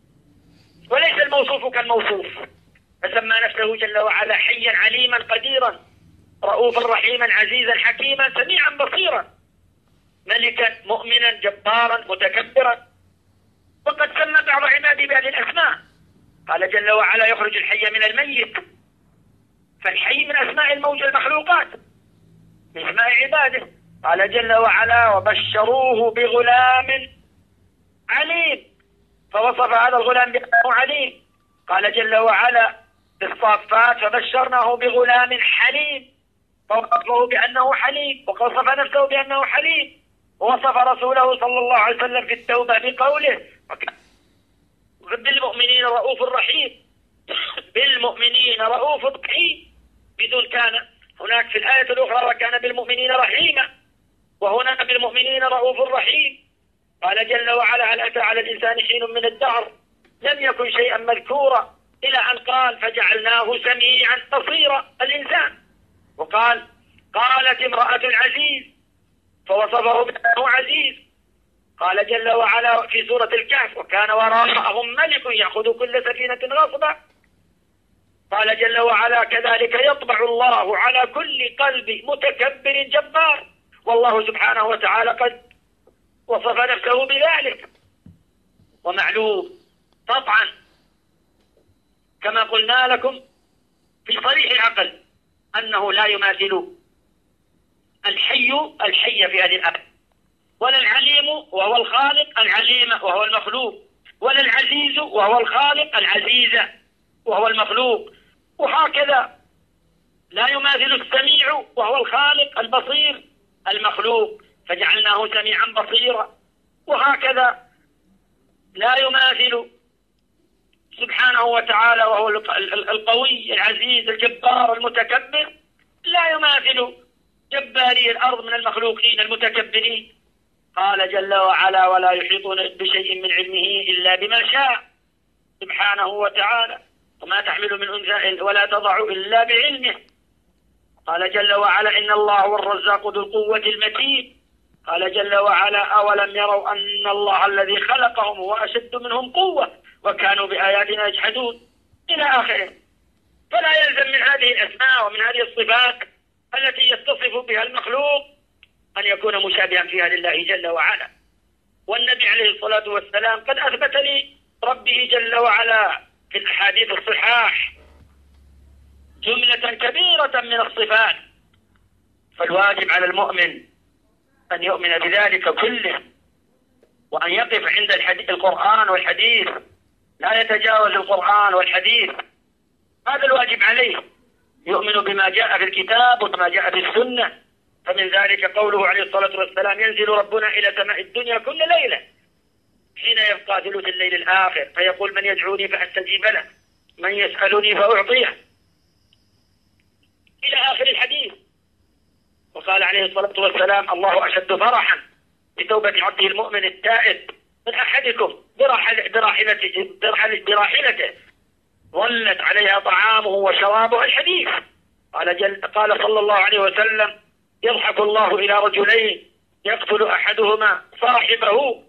وليس الموصوف كالموصوف، فسمى نفسه جل وعلا حيا عليما قديرا رؤوفا رحيما عزيزا حكيما سميعا بصيرا، ملكا مؤمنا جبارا متكبرا. وقد سمى بعض عباده بهذه الأسماء، قال جل وعلا يخرج الحي من الميت، فالحي من أسماء الموجة المخلوقات، من أسماء عباده. قال جل وعلا وبشروه بغلام عليم، فوصف هذا الغلام بأنه عليم. قال جل وعلا في الصافات فبشرناه بغلام حليم، فوصفه بأنه حليم، ووصف نفسه بأنه حليم، ووصف رسوله صلى الله عليه وسلم في التوبة بقوله بالمؤمنين رؤوف رحيم، بالمؤمنين رؤوف رحيم، بدون كان. هناك في الآية الأخرى وكان بالمؤمنين رحيما، وهنا بالمؤمنين رؤوف رحيم. قال جل وعلا هل أتى على الإنسان حين من الدهر لم يكن شيئا مذكورا، إلى أن قال فجعلناه سميعا بصيرا الإنسان. وقال قالت امرأة العزيز، فوصفه بأنه عزيز. قال جل وعلا في سورة الكهف وكان وراءهم ملك يأخذ كل سفينة غصبا. قال جل وعلا كذلك يطبع الله على كل قلب متكبر جبار، والله سبحانه وتعالى قد وصف نفسه بذلك. ومعلوم طبعا كما قلنا لكم في صريح العقل أنه لا يماثل الحي في هذه الأرض، ولا العليم وهو الخالق العليم وهو المخلوق، ولا العزيز وهو الخالق العزيز وهو المخلوق، وهكذا لا يماثل السميع وهو الخالق البصير المخلوق فجعلناه سميعا بصيرا، وهكذا لا يماثل سبحانه وتعالى وهو القوي العزيز الجبار المتكبر، لا يماثل جباري الأرض من المخلوقين المتكبرين. قال جل وعلا ولا يحيطون بشيء من علمه إلا بما شاء سبحانه وتعالى، وما تحمل من أنثى ولا تضع إلا بعلمه. قال جل وعلا إن الله هو الرزاق ذو القوة المتين. قال جل وعلا أولم يروا أن الله الذي خلقهم هو أشد منهم قوة وكانوا بآياتنا يجحدون إلى آخره. فلا يلزم من هذه الأسماء ومن هذه الصفات التي يتصف بها المخلوق أن يكون مشابها فيها لله جل وعلا. والنبي عليه الصلاة والسلام قد أثبت لربه جل وعلا في الأحاديث الصحاح جملة كبيرة من الصفات، فالواجب على المؤمن أن يؤمن بذلك كله، وأن يقف عند القرآن والحديث، لا يتجاوز القرآن والحديث. هذا الواجب عليه، يؤمن بما جاء في الكتاب وما جاء في السنة. فمن ذلك قوله عليه الصلاة والسلام ينزل ربنا إلى سماء الدنيا كل ليلة حين يبقى ثلث الليل الآخر فيقول من يدعوني فأستجيب له، من يسألني فأعطيه، إلى آخر الحديث. وقال عليه الصلاة والسلام الله أشد فرحا بتوبة عبده المؤمن التائب من أحدكم براحلته ظلت عليها طعامه وشرابه الحديث. قال صلى الله عليه وسلم يضحك الله إلى رجلين يقتل أحدهما صاحبه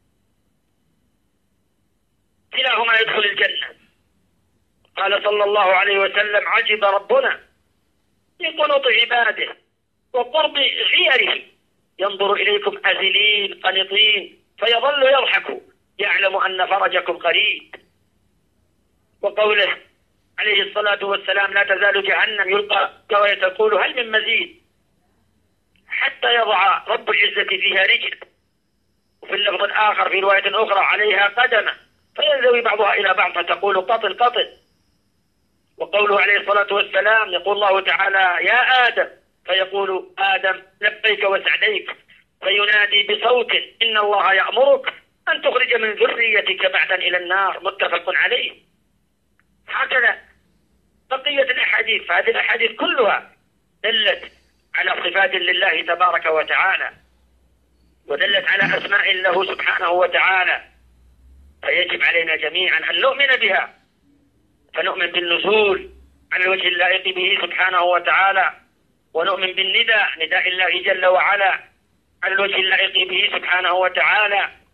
كلاهما يدخل الجنة. قال صلى الله عليه وسلم عجب ربنا لقنوط عباده وقرب غيره، ينظر إليكم أزلين قنطين فيظل يضحك يعلم أن فرجكم قريب. وقوله عليه الصلاة والسلام لا تزال جهنم يلقى وتقول هل من مزيد حتى يضع رب العزة فيها رجل. وفي اللفظ الآخر في رواية أخرى عليها قدمة فينزوي بعضها إلى بعض فتقول قطن قطن. وقوله عليه الصلاة والسلام يقول الله تعالى يا آدم فيقول آدم لبيك وسعديك فينادي بصوت إن الله يأمرك أن تخرج من ذريتك بعدا إلى النار، متفق عليه. هكذا بقية الأحاديث، فهذه الأحاديث كلها دلت على صفات لله تبارك وتعالى ودلت على أسماء له سبحانه وتعالى، فيجب علينا جميعا أن نؤمن بها، فنؤمن بالنزول على الوجه اللائق به سبحانه وتعالى، ونؤمن بالنداء نداء الله جل وعلا على الوجه اللائق به سبحانه وتعالى،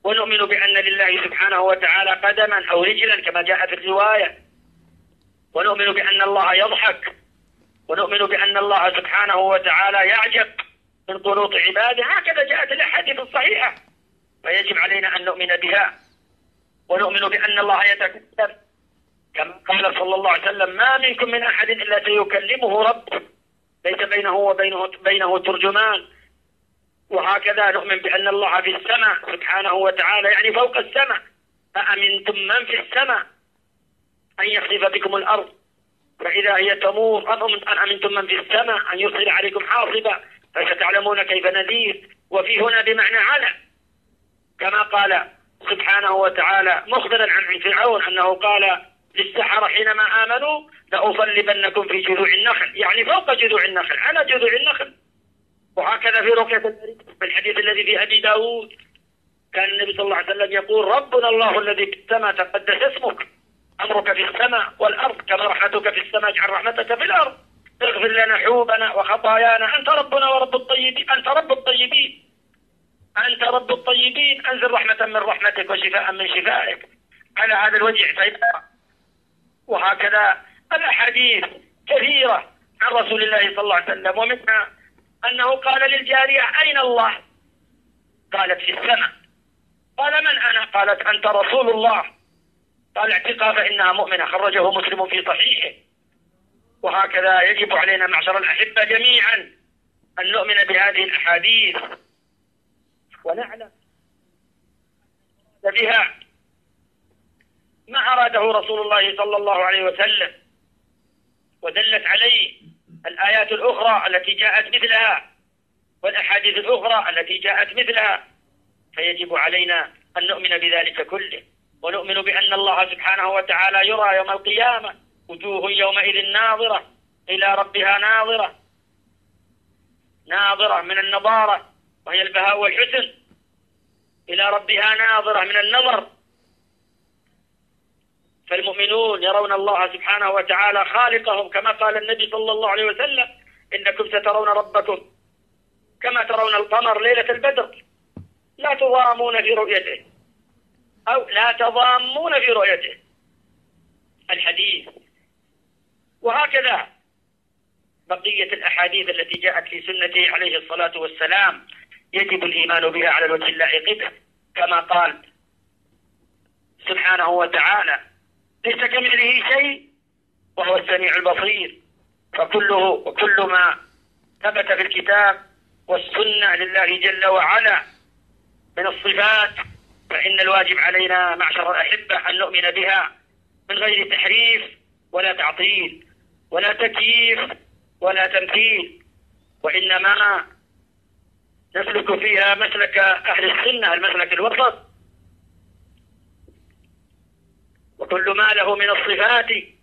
ونؤمن بأن لله سبحانه وتعالى قدما أو رجلا كما جاء في الرواية، ونؤمن بأن الله يضحك، ونؤمن بأن الله سبحانه وتعالى يعجب من قنوط عباده. هكذا جاءت الأحاديث الصحيحة، فيجب علينا أن نؤمن بها. ونؤمن بأن الله يتكلم كما قال صلى الله عليه وسلم: ما منكم من أحد إلا سيكلمه ربه ليس بينه وبينه ترجمان. وهكذا نؤمن بأن الله في السماء سبحانه وتعالى، يعني فوق السماء. أأمنتم من في السماء أن يخسف بكم الأرض فإذا هي تمور، أم أمنتم من في السماء أن يرسل عليكم حاصبا فستعلمون كيف نذير. وفي هنا بمعنى على، كما قال سبحانه وتعالى مخبرا عن فرعون أنه قال للسحرة حينما آمنوا: لأصلبنكم في جذوع النخل، يعني فوق جذوع النخل، على جذوع النخل. وهكذا في رقية المريض في الحديث الذي في أبي داود كان النبي صلى الله عليه وسلم يقول: ربنا الله الذي في السماء تقدس اسمك، أمرك في السماء والأرض، كما رحمتك في السماء اجعل رحمتك في الأرض، اغفر لنا حوبنا وخطايانا، أنت ربنا ورب الطيبين، أنت رب الطيبين، أنت رب الطيبين، أنزل رحمة من رحمتك وشفاء من شفائك. على هذا الوجه فيبقى. وهكذا الأحاديث كثيرة عن رسول الله صلى الله عليه وسلم، ومنها أنه قال للجارية: أين الله؟ قالت: في السماء. قال: من أنا؟ قالت: أنت رسول الله. قال: اعتقها فإنها مؤمنة. خرجه مسلم في صحيحه. وهكذا يجب علينا معشر الأحبة جميعا أن نؤمن بهذه الأحاديث ونعلم بها ما أراده رسول الله صلى الله عليه وسلم، ودلت عليه الآيات الأخرى التي جاءت مثلها والأحاديث الأخرى التي جاءت مثلها. فيجب علينا أن نؤمن بذلك كله، ونؤمن بأن الله سبحانه وتعالى يرى يوم القيامة وجوه يومئذ ناظرة إلى ربها ناظرة، ناظرة من النضارة وهي البهاء والحسن، إلى ربها ناظرة من النظر. فالمؤمنون يرون الله سبحانه وتعالى خالقهم، كما قال النبي صلى الله عليه وسلم: إنكم سترون ربكم كما ترون القمر ليلة البدر لا تضامون في رؤيته، أو لا تضامون في رؤيته، الحديث. وهكذا بقية الأحاديث التي جاءت في سنته عليه الصلاة والسلام يجب الإيمان بها على الوجه اللائق به، كما قال سبحانه وتعالى: ليس كمثله شيء وهو السميع البصير. وكل ما ثبت في الكتاب والسنة لله جل وعلا من الصفات فإن الواجب علينا معشر الأحبة أن نؤمن بها من غير تحريف ولا تعطيل ولا تكييف ولا تمثيل، وإنما نسلك فيها مسلك أهل السنة، المسلك الوسط. وكل ما له من الصفات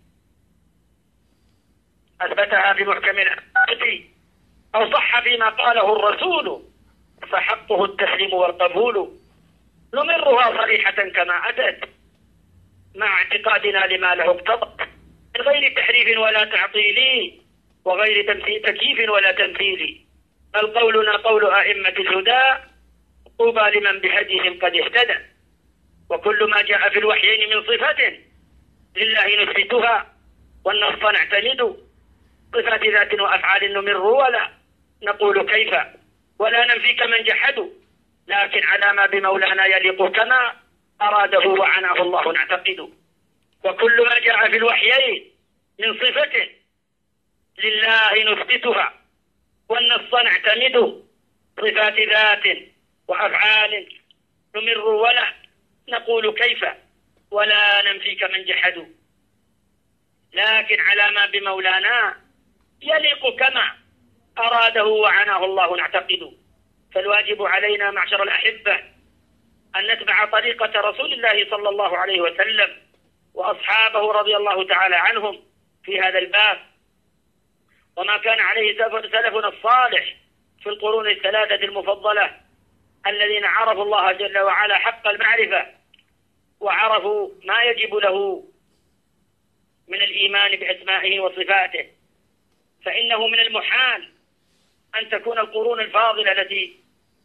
أثبتها بمحكم الآيات أو صح فيما قاله الرسول فحقه التسليم والقبول، نمرها صريحة كما أتت مع اعتقادنا لما له اقتضى من غير تحريف ولا تعطيل وغير تكييف ولا تمثيل، بل قولنا قول أئمة الهدى طوبى لمن بهديهم قد اهتدى. وكل ما جاء في الوحيين من صفة لله نثبتها والنص نعتمد، صفات ذات وأفعال نمر ولا نقول كيف ولا ننفي كمن جحدوا، لكن على ما بمولانا يليق كما أراده وعناه الله نعتقد. وكل ما جاء في الوحيين من صفة لله نثبتها والنص نعتمد، صفات ذات وأفعال نمر ولا نقول كيف ولا ننفي كمن جحدوا، لكن على ما بمولانا يليق كما أراده وعناه الله نعتقد. فالواجب علينا معشر الأحبة أن نتبع طريقة رسول الله صلى الله عليه وسلم وأصحابه رضي الله تعالى عنهم في هذا الباب، وما كان عليه سلفنا الصالح في القرون الثلاثة المفضلة الذين عرفوا الله جل وعلا حق المعرفة وعرفوا ما يجب له من الإيمان بأسمائه وصفاته. فإنه من المحال أن تكون القرون الفاضلة التي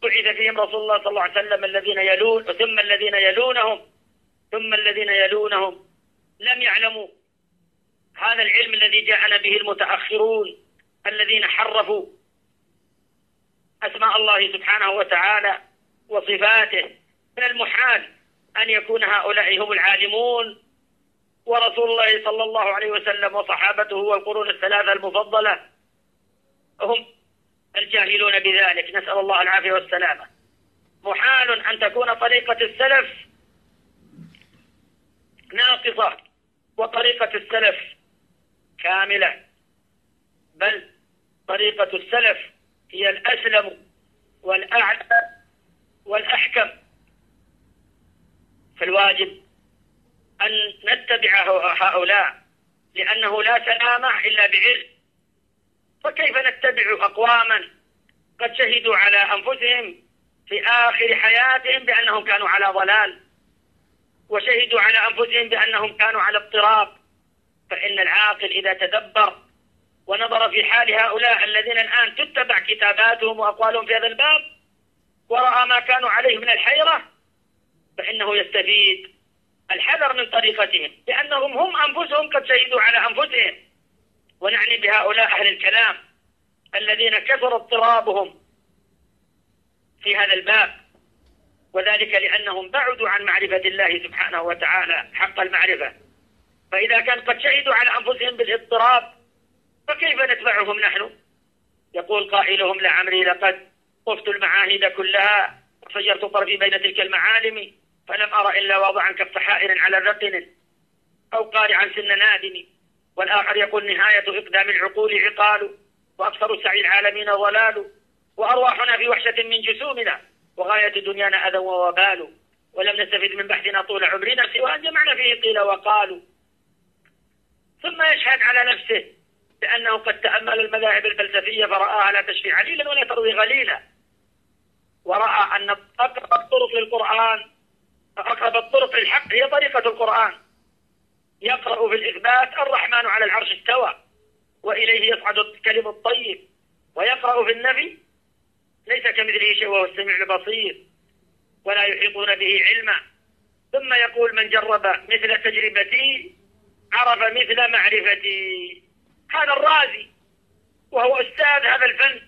بعث فيهم رسول الله صلى الله عليه وسلم الذين يلون ثم الذين يلونهم ثم الذين يلونهم، لم يعلموا هذا العلم الذي جاءنا به المتأخرون الذين حرفوا أسماء الله سبحانه وتعالى وصفاته. من المحال أن يكون هؤلاء هم العالمون، ورسول الله صلى الله عليه وسلم وصحابته والقرون الثلاثة المفضلة هم الجاهلون بذلك، نسأل الله العافية والسلامة. محال أن تكون طريقة السلف ناقصة وطريقة السلف كاملة، بل طريقة السلف هي الأسلم والأعلى والأحكم. فالواجب أن نتبع هؤلاء، لأنه لا سلامة إلا بعلم. فكيف نتبع أقواما قد شهدوا على أنفسهم في آخر حياتهم بأنهم كانوا على ضلال، وشهدوا على أنفسهم بأنهم كانوا على اضطراب؟ فإن العاقل إذا تدبر ونظر في حال هؤلاء الذين الآن تتبع كتاباتهم وأقوالهم في هذا الباب، ورأى ما كانوا عليه من الحيرة، فإنه يستفيد الحذر من طريقتهم، لأنهم هم أنفسهم قد شهدوا على أنفسهم. ونعني بهؤلاء أهل الكلام الذين كثر اضطرابهم في هذا الباب، وذلك لأنهم بعدوا عن معرفة الله سبحانه وتعالى حق المعرفة. فإذا كان قد شهدوا على أنفسهم بالاضطراب، فكيف نتبعهم نحن؟ يقول قائلهم: لعمري لقد طفت المعاهد كلها وفجرت طرفي بين تلك المعالم، فلم أرى إلا واضعا كف حائر على ذقن أو قارعا سن نادم. والآخر يقول: نهاية إقدام العقول عقال، وأكثر سعي العالمين ضلال، وأرواحنا في وحشة من جسومنا، وغاية دنيانا أذى ووبال، ولم نستفد من بحثنا طول عمرنا سوى أن جمعنا فيه قيل وقالوا. ثم يشهد على نفسه لأنه قد تأمل المذاهب الفلسفية فرآها لا تشفي عليلا ولا تروي غليلا، ورأى أن أقرب الطرق للقرآن، أقرب الطرق للحق هي طريقة القرآن. يقرأ في الإثبات: الرحمن على العرش استوى وإليه يصعد الكلم الطيب، ويقرأ في النفي: ليس كمثله شيء وهو السميع البصير، ولا يحيطون به علما. ثم يقول: من جرب مثل تجربتي عرف مثل معرفتي. هذا الرازي، وهو أستاذ هذا الفن،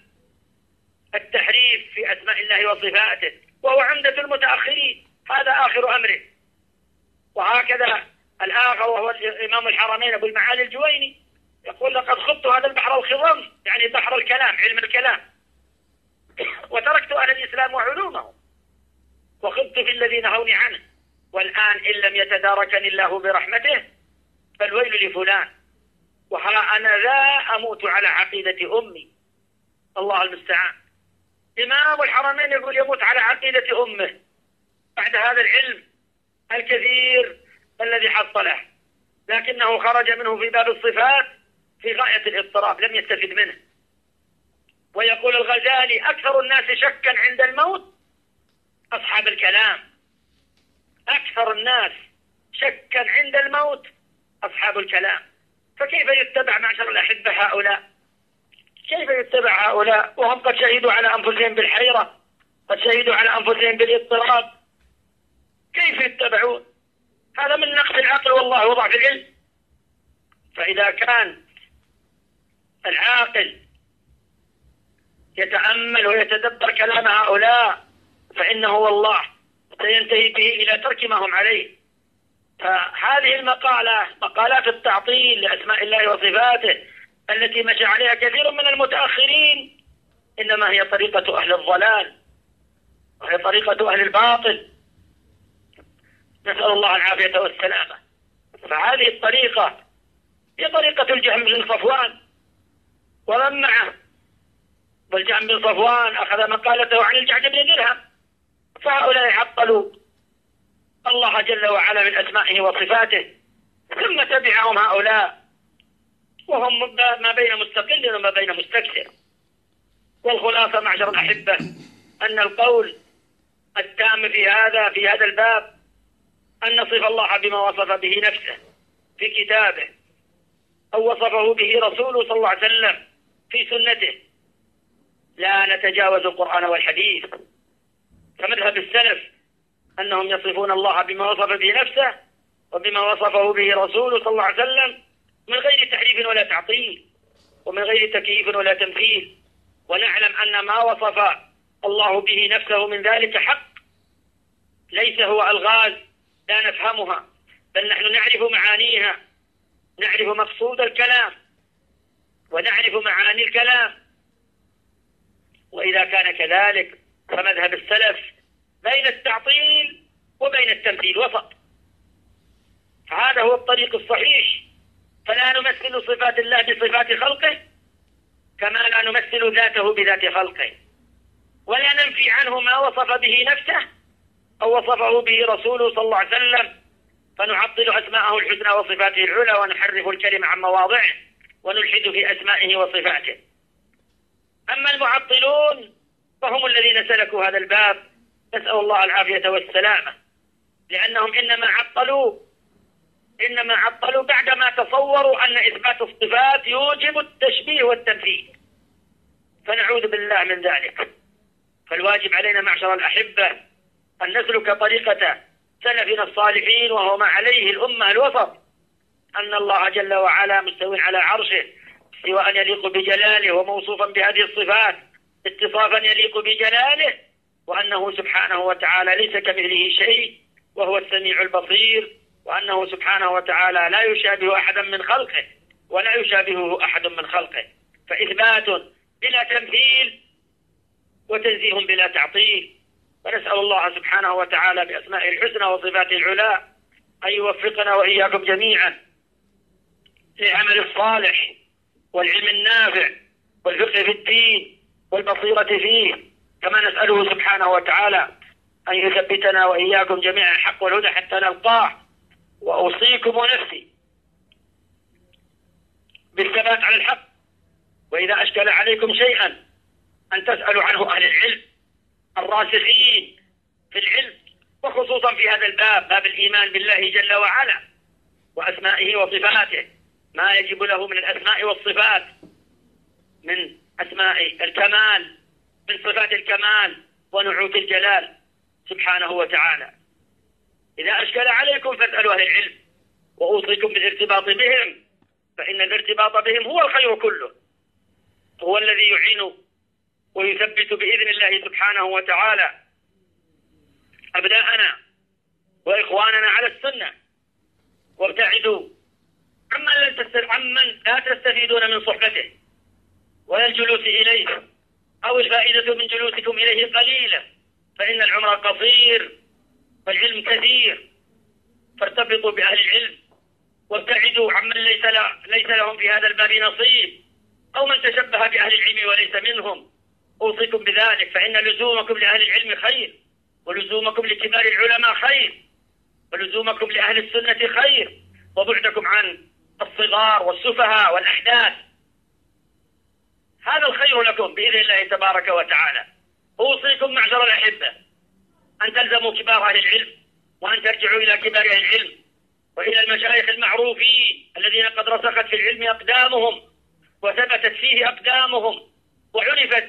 التحريف في أسماء الله وصفاته، وهو عمدة المتأخرين، هذا آخر أمره. وهكذا الآخر وهو الإمام الحرمين أبو المعالي الجويني يقول: لقد خضت هذا البحر الخضم، يعني بحر الكلام، علم الكلام، وتركت أهل الإسلام وعلومهم، وخضت في الذي نهوني عنه، والآن إن لم يتداركني الله برحمته فالويل لفلان، وها أنا ذا أموت على عقيدة أمي. الله المستعان. إمام الحرمين يقول يموت على عقيدة أمه بعد هذا العلم الكثير الذي حصله، لكنه خرج منه في باب الصفات في غاية الاضطراب، لم يستفد منه. ويقول الغزالي: أكثر الناس شكا عند الموت أصحاب الكلام. أكثر الناس شكا عند الموت أصحاب الكلام. فكيف يتبع معشر الأحبة هؤلاء؟ كيف يتبع هؤلاء وهم قد شهدوا على أنفسهم بالحيرة، قد شهدوا على أنفسهم بالاضطراب؟ كيف يتبعون؟ هذا من نقص العقل والله وضعف العلم. فإذا كان العاقل يتأمل ويتدبر كلام هؤلاء فإنه والله سينتهي به إلى ترك ما هم عليه. فهذه المقالة، مقالات التعطيل لأسماء الله وصفاته التي مشى عليها كثير من المتأخرين، إنما هي طريقة أهل الضلال وهي طريقة أهل الباطل، نسأل الله العافية والسلامة. فهذه الطريقة هي طريقة الجهم بن صفوان ومن معه. والجهم بن صفوان أخذ مقالته عن الجعد بن درهم، فهؤلاء عطلوا الله جل وعلا من أسمائه وصفاته، ثم تبعهم هؤلاء وهم ما بين مستقل وما بين مستكثر. والخلاصة معشر الأحبة أن القول التام في هذا الباب أن نصف الله بما وصف به نفسه في كتابه أو وصفه به رسوله صلى الله عليه وسلم في سنته، لا نتجاوز القرآن والحديث، فمذهب السلف أنهم يصفون الله بما وصف به نفسه وبما وصفه به رسوله صلى الله عليه وسلم من غير تحريف ولا تعطيل ومن غير تكييف ولا تمثيل. ونعلم أن ما وصف الله به نفسه من ذلك حق، ليس هو ألغاز لا نفهمها، بل نحن نعرف معانيها، نعرف مقصود الكلام ونعرف معاني الكلام. وإذا كان كذلك فمذهب السلف بين التعطيل وبين التمثيل وسط، فهذا هو الطريق الصحيح. فلا نمثل صفات الله بصفات خلقه كما لا نمثل ذاته بذات خلقه، ولا ننفي عنه ما وصف به نفسه أو وصفه به رسوله صلى الله عليه وسلم، فنعطل أسماءه الحسنى وصفاته العلى ونحرف الكلمة عن مواضعه ونلحد في أسمائه وصفاته. أما المعطلون فهم الذين سلكوا هذا الباب، نسأل الله العافية والسلامة، لأنهم إنما عطلوا بعدما تصوروا أن إثبات الصفات يوجب التشبيه والتمثيل، فنعوذ بالله من ذلك. فالواجب علينا معشر الأحبة أن نسلك طريقة سلفنا الصالحين وهو ما عليه الأمة الوسط، أن الله جل وعلا مستوٍ على عرشه استواء يليق بجلاله وموصوفا بهذه الصفات اتصافا يليق بجلاله، وأنه سبحانه وتعالى ليس كمثله شيء وهو السميع البصير، وأنه سبحانه وتعالى لا يشابه أحدا من خلقه ولا يشابهه أحد من خلقه. فإثبات بلا تمثيل وتنزيه بلا تعطيل. ونسأل الله سبحانه وتعالى بأسمائه الحسنى وصفاته العلى أن يوفقنا وإياكم جميعا للعمل الصالح والعلم النافع والفقه في الدين والبصيرة فيه، كما نسأله سبحانه وتعالى أن يثبتنا وإياكم جميعا الحق والهدى حتى نلقاه. وأوصيكم ونفسي بالثبات على الحق، وإذا أشكل عليكم شيئا أن تسألوا عنه أهل العلم الراسخين في العلم، وخصوصا في هذا الباب، باب الإيمان بالله جل وعلا وأسمائه وصفاته، ما يجب له من الأسماء والصفات، من أسماء الكمال، من صفات الكمال ونعوت الجلال سبحانه وتعالى. إذا أشكل عليكم فاسألوا أهل العلم، وأوصيكم بالارتباط بهم، فإن الارتباط بهم هو الخير كله، هو الذي يعين ويثبت بإذن الله سبحانه وتعالى أبناءنا وإخواننا على السنة. وابتعدوا عمن لا تستفيدون من صحبته ولا الجلوس إليه، أو الفائدة من جلوسكم إليه قليلة، فإن العمر قصير والعلم كثير. فارتبطوا بأهل العلم وابتعدوا عمن ليس لهم في هذا الباب نصيب، أو من تشبه بأهل العلم وليس منهم. أوصيكم بذلك، فإن لزومكم لأهل العلم خير، ولزومكم لكبار العلماء خير، ولزومكم لأهل السنة خير، وبعدكم عن الصغار والسفهاء والأحداث هذا الخير لكم بإذن الله تبارك وتعالى. أوصيكم معشر الأحبة أن تلزموا كبار أهل العلم، وأن ترجعوا إلى كبار أهل العلم وإلى المشايخ المعروفين الذين قد رسخت في العلم أقدامهم وثبتت فيه أقدامهم وعرفت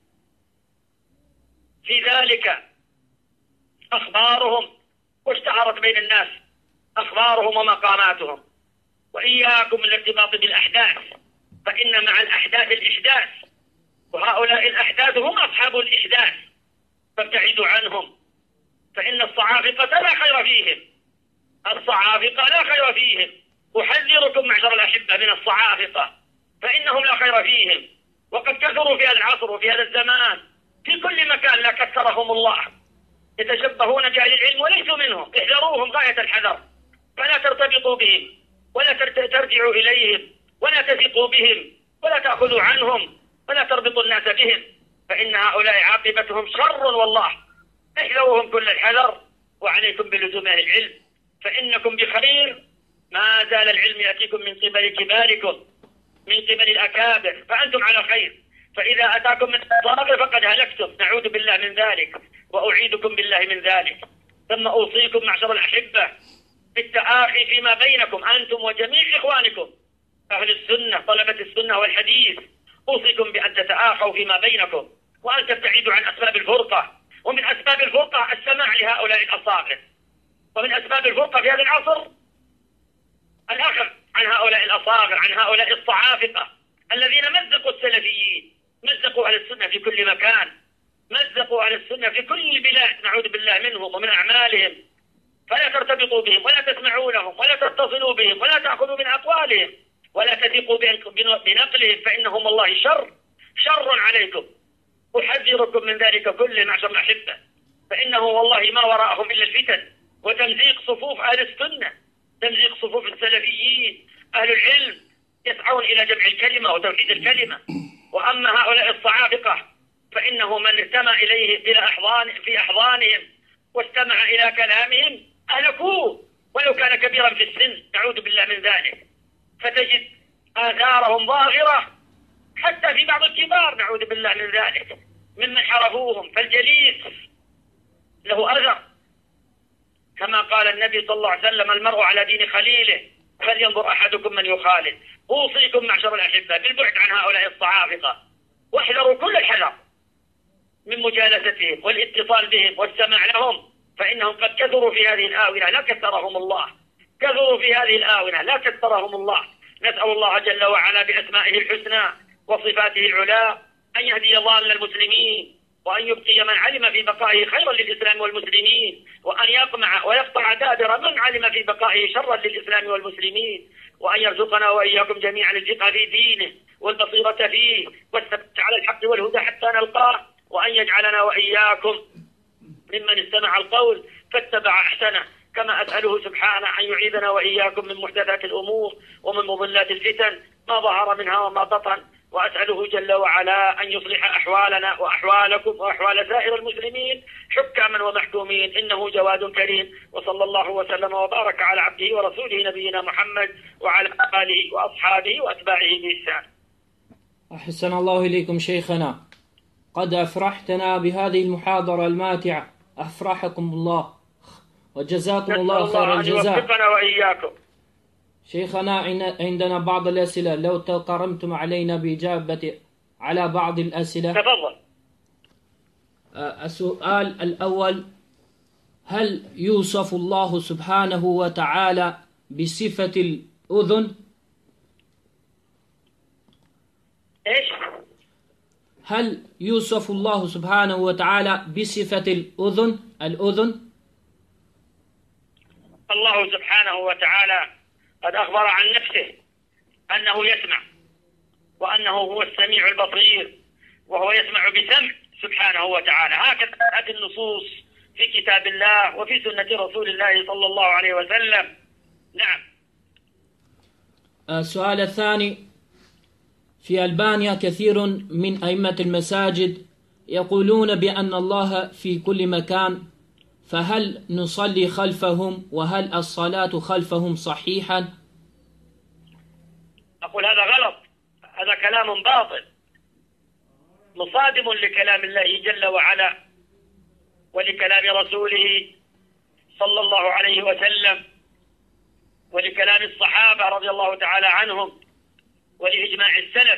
في ذلك أخبارهم واشتهرت بين الناس أخبارهم ومقاماتهم. وإياكم من الارتباط بالأحداث، فإن مع الأحداث الإحداث، وهؤلاء الأحداث هم أصحاب الإحداث، فابتعدوا عنهم، فإن الصعافقة لا خير فيهم، الصعافقة لا خير فيهم. أحذركم معشر الأحبة من الصعافقة، فإنهم لا خير فيهم، وقد كثروا في هذا العصر وفي هذا الزمان في كل مكان، لا كثرهم الله، يتشبهون بأهل العلم وليسوا منهم. احذروهم غاية الحذر، فلا ترتبطوا بهم ولا ترجعوا إليهم ولا تثقوا بهم ولا تأخذوا عنهم ولا تربطوا الناس بهم، فإن هؤلاء عاقبتهم شر والله. احذروهم كل الحذر، وعليكم بلزوم أهل العلم، فإنكم بخير ما زال العلم يأتيكم من قبل كباركم، من قبل الأكابر، فأنتم على خير. فإذا أتاكم من الصاغر فقد هلكتم، نعوذ بالله من ذلك، وأعيدكم بالله من ذلك. ثم أوصيكم معشر الأحبة بالتآخي فيما بينكم أنتم وجميع إخوانكم أهل السنة طلبة السنة والحديث. أوصيكم بأن تتآخوا فيما بينكم، وأن تبتعدوا عن أسباب الفرقة، ومن أسباب الفرقة السماع لهؤلاء الأصاغر، ومن أسباب الفرقة في هذا العصر الأخذ عن هؤلاء الأصاغر، عن هؤلاء الصعافقة الذين مزقوا السلفيين، مزقوا أهل السنة في كل مكان، مزقوا أهل السنة في كل بلاد، نعوذ بالله منهم ومن أعمالهم. فلا ترتبطوا بهم ولا تسمعوا لهم ولا تتصلوا بهم ولا تأخذوا من أقوالهم ولا تثقوا بنقلهم، فإنهم والله شر عليكم. أحذركم من ذلك كله معشر الأحبة، فإنه والله ما وراءهم إلا الفتن وتمزيق صفوف أهل السنة، تمزيق صفوف السلفيين. أهل العلم يسعون إلى جمع الكلمة وتوحيد الكلمة، وأما هؤلاء الصعافقة فإنه من استمع إليه في أحضانهم واستمع إلى كلامهم أهلكوه ولو كان كبيرا في السن، نعوذ بالله من ذلك. فتجد آثارهم ظاهرة حتى في بعض الكبار، نعوذ بالله من ذلك، ممن حرفوهم. فالجليس له أثر، كما قال النبي صلى الله عليه وسلم: المرء على دين خليله فلينظر أحدكم من يخالل. أوصيكم معشر الأحبة بالبعد عن هؤلاء الصعافقة، واحذروا كل الحذر من مجالستهم والاتصال بهم والسماع لهم، فإنهم قد كثروا في هذه الآونة لا كثرهم الله، كثروا في هذه الآونة لا كثرهم الله. نسأل الله جل وعلا بأسمائه الحسنى وصفاته العلى أن يهدي ضال المسلمين، وأن يبقي من علم في بقائه خيرا للإسلام والمسلمين، وأن يقمع ويقطع دابر من علم في بقائه شرا للإسلام والمسلمين، وأن يرزقنا وإياكم جميعا الفقه في دينه والبصيرة فيه والثبات على الحق والهدى حتى نلقاه، وأن يجعلنا وإياكم ممن استمع القول فاتبع أحسنه، كما أسأله سبحانه أن يعيذنا وإياكم من محدثات الأمور ومن مضلات الفتن ما ظهر منها وما بطن، وأسأله جل وعلا أن يصلح أحوالنا وأحوالكم وأحوال سائر المسلمين حكاما ومحكومين، إنه جواد كريم. وصلى الله وسلم وبارك على عبده ورسوله نبينا محمد وعلى آله وأصحابه وأتباعه بإحسان. أحسن الله إليكم شيخنا، قد أفرحتنا بهذه المحاضرة الماتعة، أفرحكم الله وجزاكم الله خير الجزاء. يوفقنا وإياكم. شيخنا عندنا بعض الأسئلة، لو تكرمتم علينا بإجابة على بعض الأسئلة. تفضل. السؤال الأول: هل يوصف الله سبحانه وتعالى بصفة الأذن؟ إيش؟ هل يوصف الله سبحانه وتعالى بصفة الأذن؟ الله سبحانه وتعالى قد أخبر عن نفسه أنه يسمع، وأنه هو السميع البصير، وهو يسمع بسمع سبحانه وتعالى. هكذا هذه النصوص في كتاب الله وفي سنة رسول الله صلى الله عليه وسلم. نعم. السؤال الثاني: في ألبانيا كثير من أئمة المساجد يقولون بأن الله في كل مكان، فهل نصلي خلفهم؟ وهل الصلاة خلفهم صحيحا؟ أقول هذا غلط، هذا كلام باطل مصادم لكلام الله جل وعلا ولكلام رسوله صلى الله عليه وسلم ولكلام الصحابة رضي الله تعالى عنهم ولإجماع السلف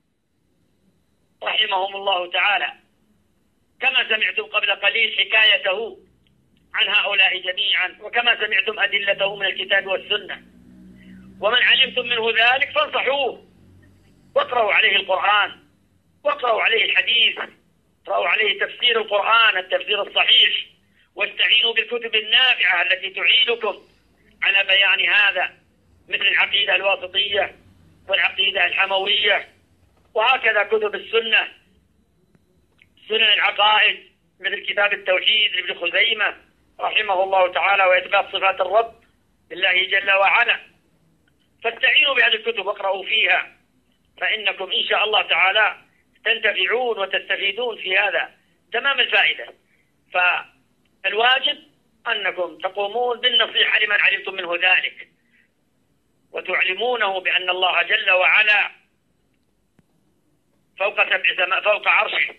رحمهم الله تعالى، كما سمعتم قبل قليل حكايته عن هؤلاء جميعا، وكما سمعتم أدلته من الكتاب والسنة. ومن علمتم منه ذلك فانصحوه، واقرأوا عليه القرآن، واقرأوا عليه الحديث، اقرأوا عليه تفسير القرآن التفسير الصحيح، واستعينوا بالكتب النافعة التي تعينكم على بيان هذا، مثل العقيدة الواسطية والعقيدة الحموية، وهكذا كتب السنة، سنن العقائد، مثل كتاب التوحيد لابن خزيمة رحمه الله تعالى، وإثبات صفات الرب لله جل وعلا. فاستعينوا بهذه الكتب واقرأوا فيها، فإنكم إن شاء الله تعالى تنتفعون وتستفيدون في هذا تمام الفائدة. فالواجب أنكم تقومون بالنصيحة لمن علمتم منه ذلك، وتعلمونه بأن الله جل وعلا فوق سبع سماء، فوق عرشه،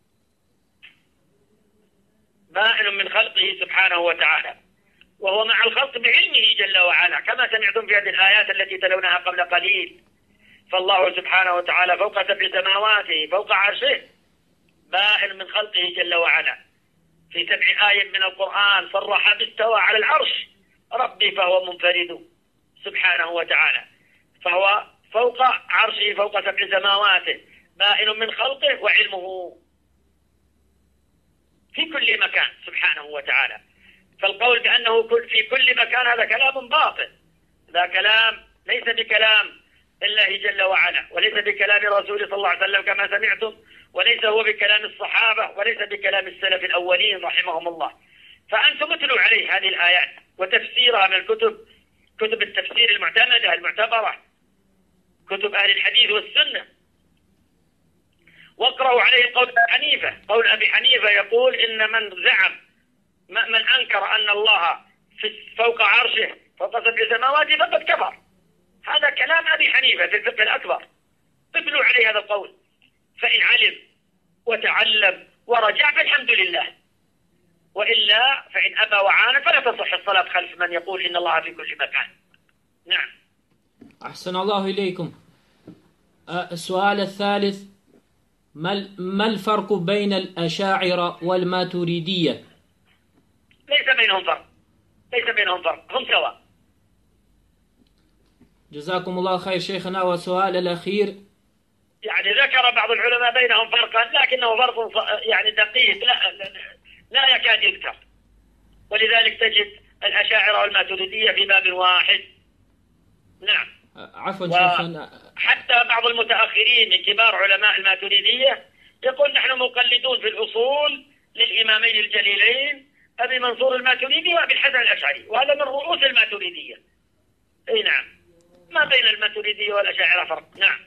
بائن من خلقه سبحانه وتعالى، وهو مع الخلق بعلمه جل وعلا، كما سمعتم في هذه الآيات التي تلونها قبل قليل. فالله سبحانه وتعالى فوق سبع سماواته فوق عرشه بائن من خلقه جل وعلا، في 7 آيات من القرآن صرح باستوى على العرش. ربي فهو منفرد سبحانه وتعالى، فهو فوق عرشه، فوق 7 سماوات، بائن من خلقه وعلمه في كل مكان سبحانه وتعالى. فالقول بأنه في كل مكان هذا كلام باطل، هذا كلام ليس بكلام الله جل وعلا، وليس بكلام رسوله صلى الله عليه وسلم كما سمعتم، وليس هو بكلام الصحابة، وليس بكلام السلف الأولين رحمهم الله. فأنتم اتلوا عليه هذه الآيات وتفسيرها من الكتب، كتب التفسير المعتمدة المعتبرة، كتب أهل الحديث والسنة، واقرأوا عليه قول أبي حنيفة. قول أبي حنيفة يقول إن من أنكر أن الله فوق عرشه فوق 7 سماوات فقد كفر. هذا كلام أبي حنيفة في الفقه الأكبر، اتلوا عليه هذا القول، فإن علم وتعلم ورجع فالحمد لله، وإلا فإن أبى وعاند فلا تصح الصلاة خلف من يقول إن الله في كل مكان. نعم. أحسن الله إليكم. السؤال الثالث: ما الفرق بين الأشاعرة والماتريدية؟ ليس بينهم فرق، هم سواء. جزاكم الله خير شيخنا. والسؤال الأخير: يعني ذكر بعض العلماء بينهم فرقا، لكنه فرق يعني دقيق لا يكاد يذكر، ولذلك تجد الأشاعرة والماتريدية في باب واحد. نعم. عفوا شيخنا، حتى بعض المتأخرين من كبار علماء الماتريدية يقول نحن مقلدون في الأصول للإمامين الجليلين أبي منصور الماتريدي وأبي الحسن الأشعري، وهذا من رؤوس الماتريدية. أي نعم، ما بين الماتريدية والأشاعرة فرق. نعم.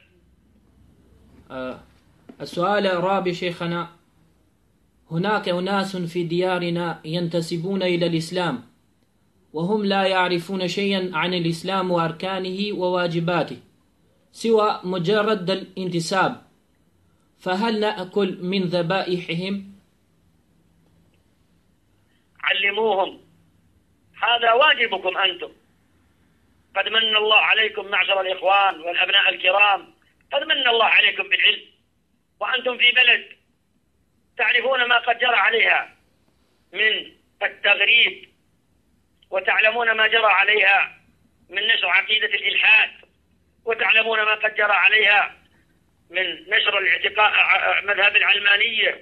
السؤال الرابع شيخنا: هناك أناس في ديارنا ينتسبون إلى الإسلام وهم لا يعرفون شيئا عن الإسلام وأركانه وواجباته سوى مجرد الانتساب، فهل نأكل من ذبائحهم؟ علموهم، هذا واجبكم أنتم. قد من الله عليكم معشر الإخوان والأبناء الكرام، قد من الله عليكم بالعلم، وأنتم في بلد تعرفون ما قد جرى عليها من التغريب، وتعلمون ما جرى عليها من نشر عقيدة الإلحاد، وتعلمون ما قد جرى عليها من نشر الاعتقاد مذهب العلمانية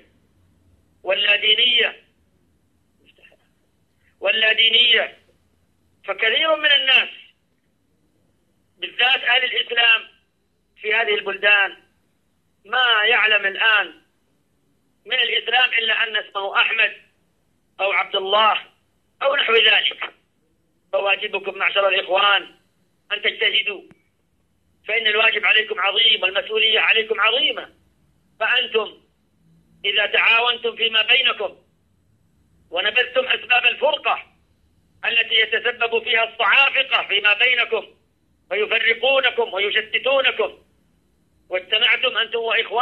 واللادينية. فكثير من الناس بالذات أهل الإسلام في هذه البلدان ما يعلم الآن من الإسلام إلا أن اسمه أحمد أو عبد الله أو نحو ذلك. فواجبكم معشر الإخوان أن تجتهدوا، فإن الواجب عليكم عظيم والمسؤولية عليكم عظيمة. فأنتم إذا تعاونتم فيما بينكم ونبذتم أسباب الفرقة التي يتسبب فيها الصعافقة فيما بينكم ويفرقونكم ويشتتونكم، واجتمعتم أنتم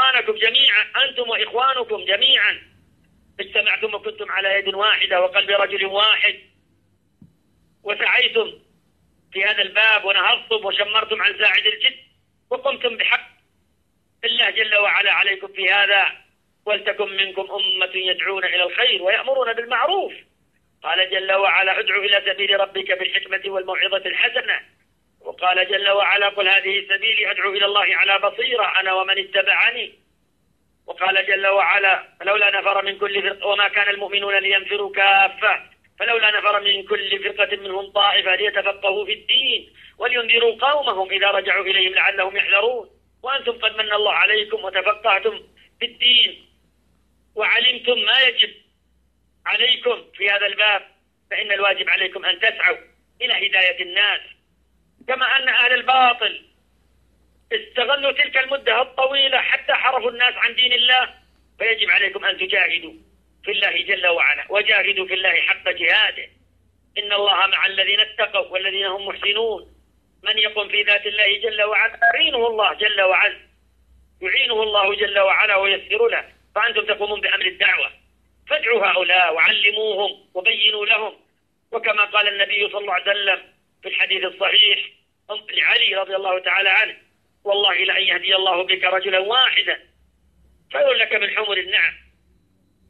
وإخوانكم جميعا، اجتمعتم وكنتم على يد واحدة وقلب رجل واحد، وسعيتم في هذا الباب ونهضتم وشمرتم عن ساعد الجد وقمتم بحق الله جل وعلا عليكم في هذا. ولتكن منكم أمة يدعون إلى الخير ويأمرون بالمعروف. قال جل وعلا: ادعو إلى سبيل ربك بالحكمة والموعظة الحسنة. وقال جل وعلا: قل هذه سبيلي أدعو إلى الله على بصيرة أنا ومن اتبعني. وقال جل وعلا: فلولا نفر من كل فرقة وما كان المؤمنون لينفروا كافة فلولا نفر من كل فرقة منهم طائفة ليتفقهوا في الدين ولينذروا قومهم إذا رجعوا إليهم لعلهم يحذرون. وأنتم قد من الله عليكم وتفقهتم في الدين وعلمتم ما يجب عليكم في هذا الباب، فإن الواجب عليكم أن تسعوا إلى هداية الناس. كما أن أهل الباطل استغلوا تلك المدة الطويلة حتى حرفوا الناس عن دين الله، فيجب عليكم أن تجاهدوا في الله جل وعلا، وجاهدوا في الله حق جهاده. إن الله مع الذين اتقوا والذين هم محسنون. من يقم في ذات الله جل وعلا يعينه الله جل وعلا، يعينه الله جل وعلا ويسر له. فأنتم تقومون بأمر الدعوة، فادعوا هؤلاء وعلموهم وبينوا لهم. وكما قال النبي صلى الله عليه وسلم في الحديث الصحيح لعلي رضي الله تعالى عنه: والله لأن يهدي الله بك رجلا واحدا خير لك من حمر النعم.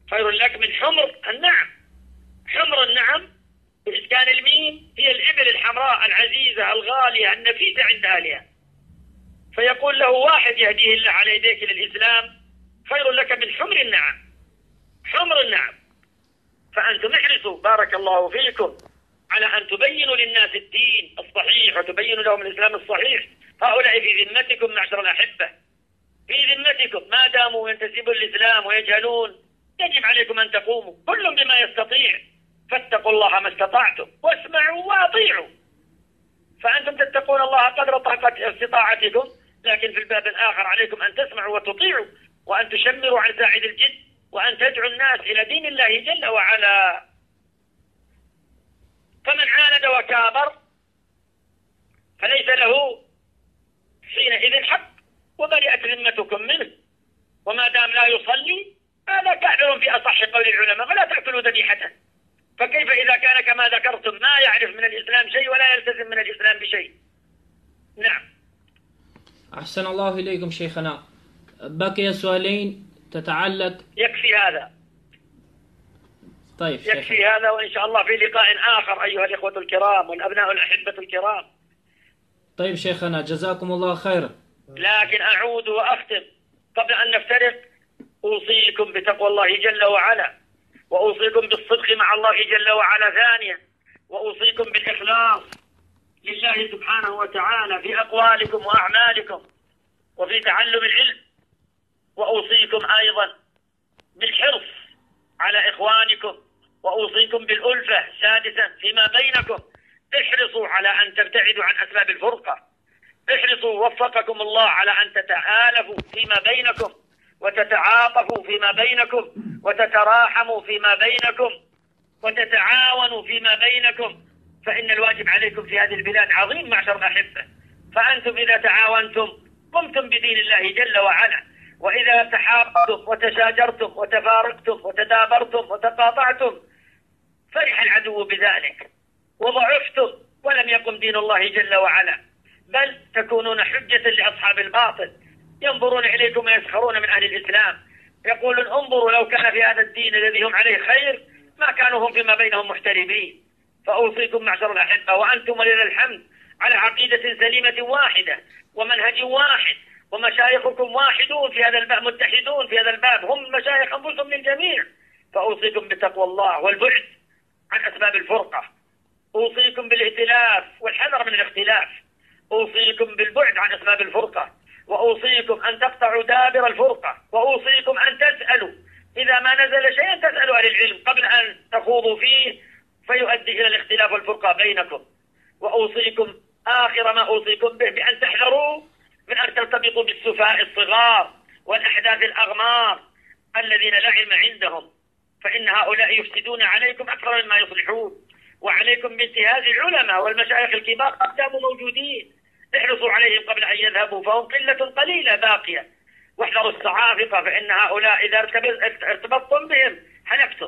خير لك من حمر النعم. حمر النعم بإسكان الميم هي الإبل الحمراء العزيزة الغالية النفيسة عند أهلها. فيقول له واحد يهديه الله على يديك للإسلام خير لك من حمر النعم. حمر النعم. فأنتم احرصوا بارك الله فيكم على أن تبينوا للناس الدين الصحيح وتبينوا لهم الإسلام الصحيح. هؤلاء في ذمتكم معشر الأحبة، في ذمتكم ما داموا ينتسبون الإسلام ويجهلون. يجب عليكم أن تقوموا كل بما يستطيع، فاتقوا الله ما استطعتم واسمعوا وأطيعوا. فأنتم تتقون الله قدر طاقة استطاعتكم، لكن في الباب الآخر عليكم أن تسمعوا وتطيعوا وأن تشمروا عن ساعد الجد وأن تدعوا الناس إلى دين الله جل وعلا. فمن عاند وكابر فليس له حينئذ حق وبرئت ذمتكم منه. وما دام لا يصلي هذا كافر في أصح قول العلماء، فلا تأكلوا ذبيحته. فكيف إذا كان كما ذكرتم ما يعرف من الإسلام شيء ولا يلتزم من الإسلام بشيء؟ نعم. أحسن الله إليكم شيخنا. بقي سؤالين تتعلق. يكفي هذا. طيب يكفي هذا، وإن شاء الله في لقاء آخر أيها الإخوة الكرام والأبناء الأحبة الكرام. طيب شيخنا جزاكم الله خيرا. لكن أعود وأختم قبل أن نفترق أوصيكم بتقوى الله جل وعلا، وأوصيكم بالصدق مع الله جل وعلا ثانيا، وأوصيكم بالإخلاص لله سبحانه وتعالى في أقوالكم وأعمالكم وفي تعلم العلم. وأوصيكم أيضا بالحرص على إخوانكم، وأوصيكم بالألفة سادسا فيما بينكم. احرصوا على أن تبتعدوا عن أسباب الفرقة. احرصوا وفقكم الله على أن تتآلفوا فيما بينكم وتتعاطفوا فيما بينكم وتتراحموا فيما بينكم وتتعاونوا فيما بينكم، فإن الواجب عليكم في هذه البلاد عظيم معشر الأحبة. فأنتم إذا تعاونتم قمتم بدين الله جل وعلا، وإذا تحاببتم وتشاجرتم وتفارقتم وتدابرتم وتقاطعتم فرح العدو بذلك وضعفتم ولم يقم دين الله جل وعلا، بل تكونون حجة لأصحاب الباطل ينظرون إليكم ويسخرون من أهل الإسلام، يقولون انظروا لو كان في هذا الدين الذي هم عليه خير ما كانوا هم فيما بينهم محترمين. فأوصيكم معشر الأحبة وأنتم ولله الحمد على عقيدة سليمة واحدة ومنهج واحد، ومشايخكم واحدون في هذا الباب، متحدون في هذا الباب، هم مشايخ أنفسهم للجميع. فأوصيكم بتقوى الله والبعد عن أسباب الفرقة. أوصيكم بالائتلاف والحذر من الاختلاف. أوصيكم بالبعد عن أسباب الفرقة، وأوصيكم أن تقطعوا دابر الفرقة، وأوصيكم أن تسألوا إذا ما نزل شيئا تسألوا أهل العلم قبل أن تخوضوا فيه فيؤدي إلى الاختلاف والفرقة بينكم. وأوصيكم آخر ما أوصيكم به بأن تحذروا من أن ترتبطوا بالسفهاء الصغار والأحداث الأغمار الذين لا علم عندهم، فإن هؤلاء يفسدون عليكم أكثر مما يصلحون. وعليكم بانتهاز العلماء والمشايخ الكبار قد داموا موجودين، احرصوا عليهم قبل أن يذهبوا فهم قلة قليلة باقية. واحذروا الصعافقة فإن هؤلاء إذا ارتبطتم بهم هلكتم،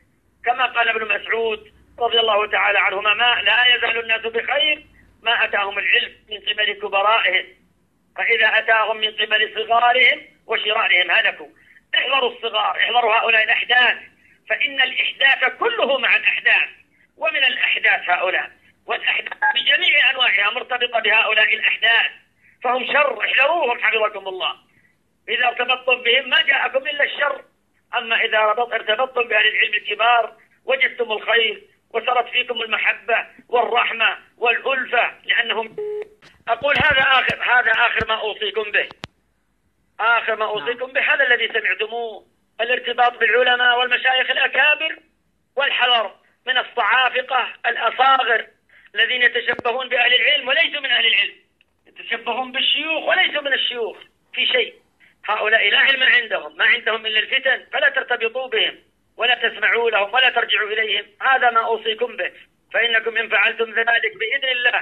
كما قال ابن مسعود رضي الله تعالى عنهما ما لا يزال الناس بخير ما أتاهم العلم من قبل كبرائهم، فإذا أتاهم من قبل صغارهم وشرارهم هلكوا. احذروا الصغار، احذروا هؤلاء الأحداث، فإن الإحداث كله مع الأحداث، ومن الأحداث هؤلاء، والأحداث بجميع أنواعها مرتبطة بهؤلاء الأحداث، فهم شر، احذروهم حفظكم الله. إذا ارتبطتم بهم ما جاءكم إلا الشر، أما إذا ارتبطتم بأهل العلم الكبار وجدتم الخير وسرت فيكم المحبة والرحمة والألفة، لأنهم أقول هذا آخر ما أوصيكم به. آخر ما أوصيكم به هذا الذي سمعتموه، الارتباط بالعلماء والمشايخ الأكابر، والحذر من الصعافقة الأصاغر الذين يتشبهون بأهل العلم وليسوا من أهل العلم، يتشبهون بالشيوخ وليسوا من الشيوخ في شيء. هؤلاء لا علم عندهم، ما عندهم إلا الفتن، فلا ترتبطوا بهم ولا تسمعوا لهم ولا ترجعوا إليهم. هذا ما أوصيكم به، فإنكم إن فعلتم ذلك بإذن الله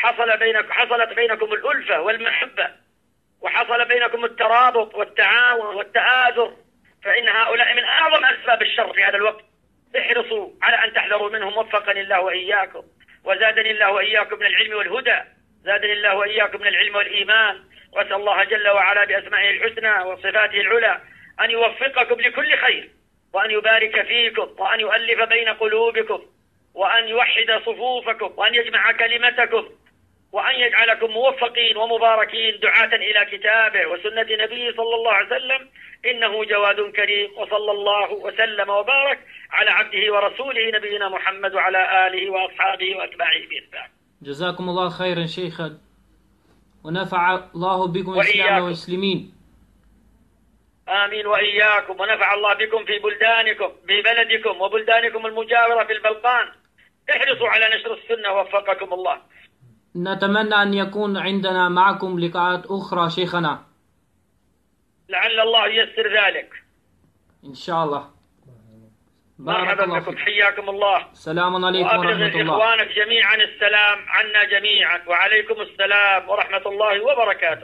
حصلت بينكم الألفة والمحبة، وحصل بينكم الترابط والتعاون والتآزر، فإن هؤلاء من أعظم أسباب الشر في هذا الوقت. احرصوا على أن تحذروا منهم، وفقني الله وإياكم، وزادني الله وإياكم من العلم والهدى، زادني الله وإياكم من العلم والإيمان. وأسأل الله جل وعلا بأسمائه الحسنى وصفاته العلى أن يوفقكم لكل خير، وأن يبارك فيكم، وأن يؤلف بين قلوبكم، وأن يوحد صفوفكم، وأن يجمع كلمتكم، وأن يجعلكم موفقين ومباركين دعاة إلى كتابه وسنة نبيه صلى الله عليه وسلم، إنه جواد كريم. وصلى الله وسلم وبارك على عبده ورسوله نبينا محمد وعلى آله وأصحابه وأتباعه بإحسان. جزاكم الله خيرا شيخا، ونفع الله بكم الإسلام والمسلمين. آمين وإياكم، ونفع الله بكم في بلدانكم، في بلدكم وبلدانكم المجاورة في البلقان. احرصوا على نشر السنة وفقكم الله. نتمنى أن يكون عندنا معكم لقاءات أخرى شيخنا، لعل الله ييسر ذلك إن شاء الله. مرحبا بكم، حياكم الله. السلام عليكم ورحمة الله. وأبلغ إخوانك جميعا السلام عنا جميعا، وعليكم السلام ورحمة الله وبركاته.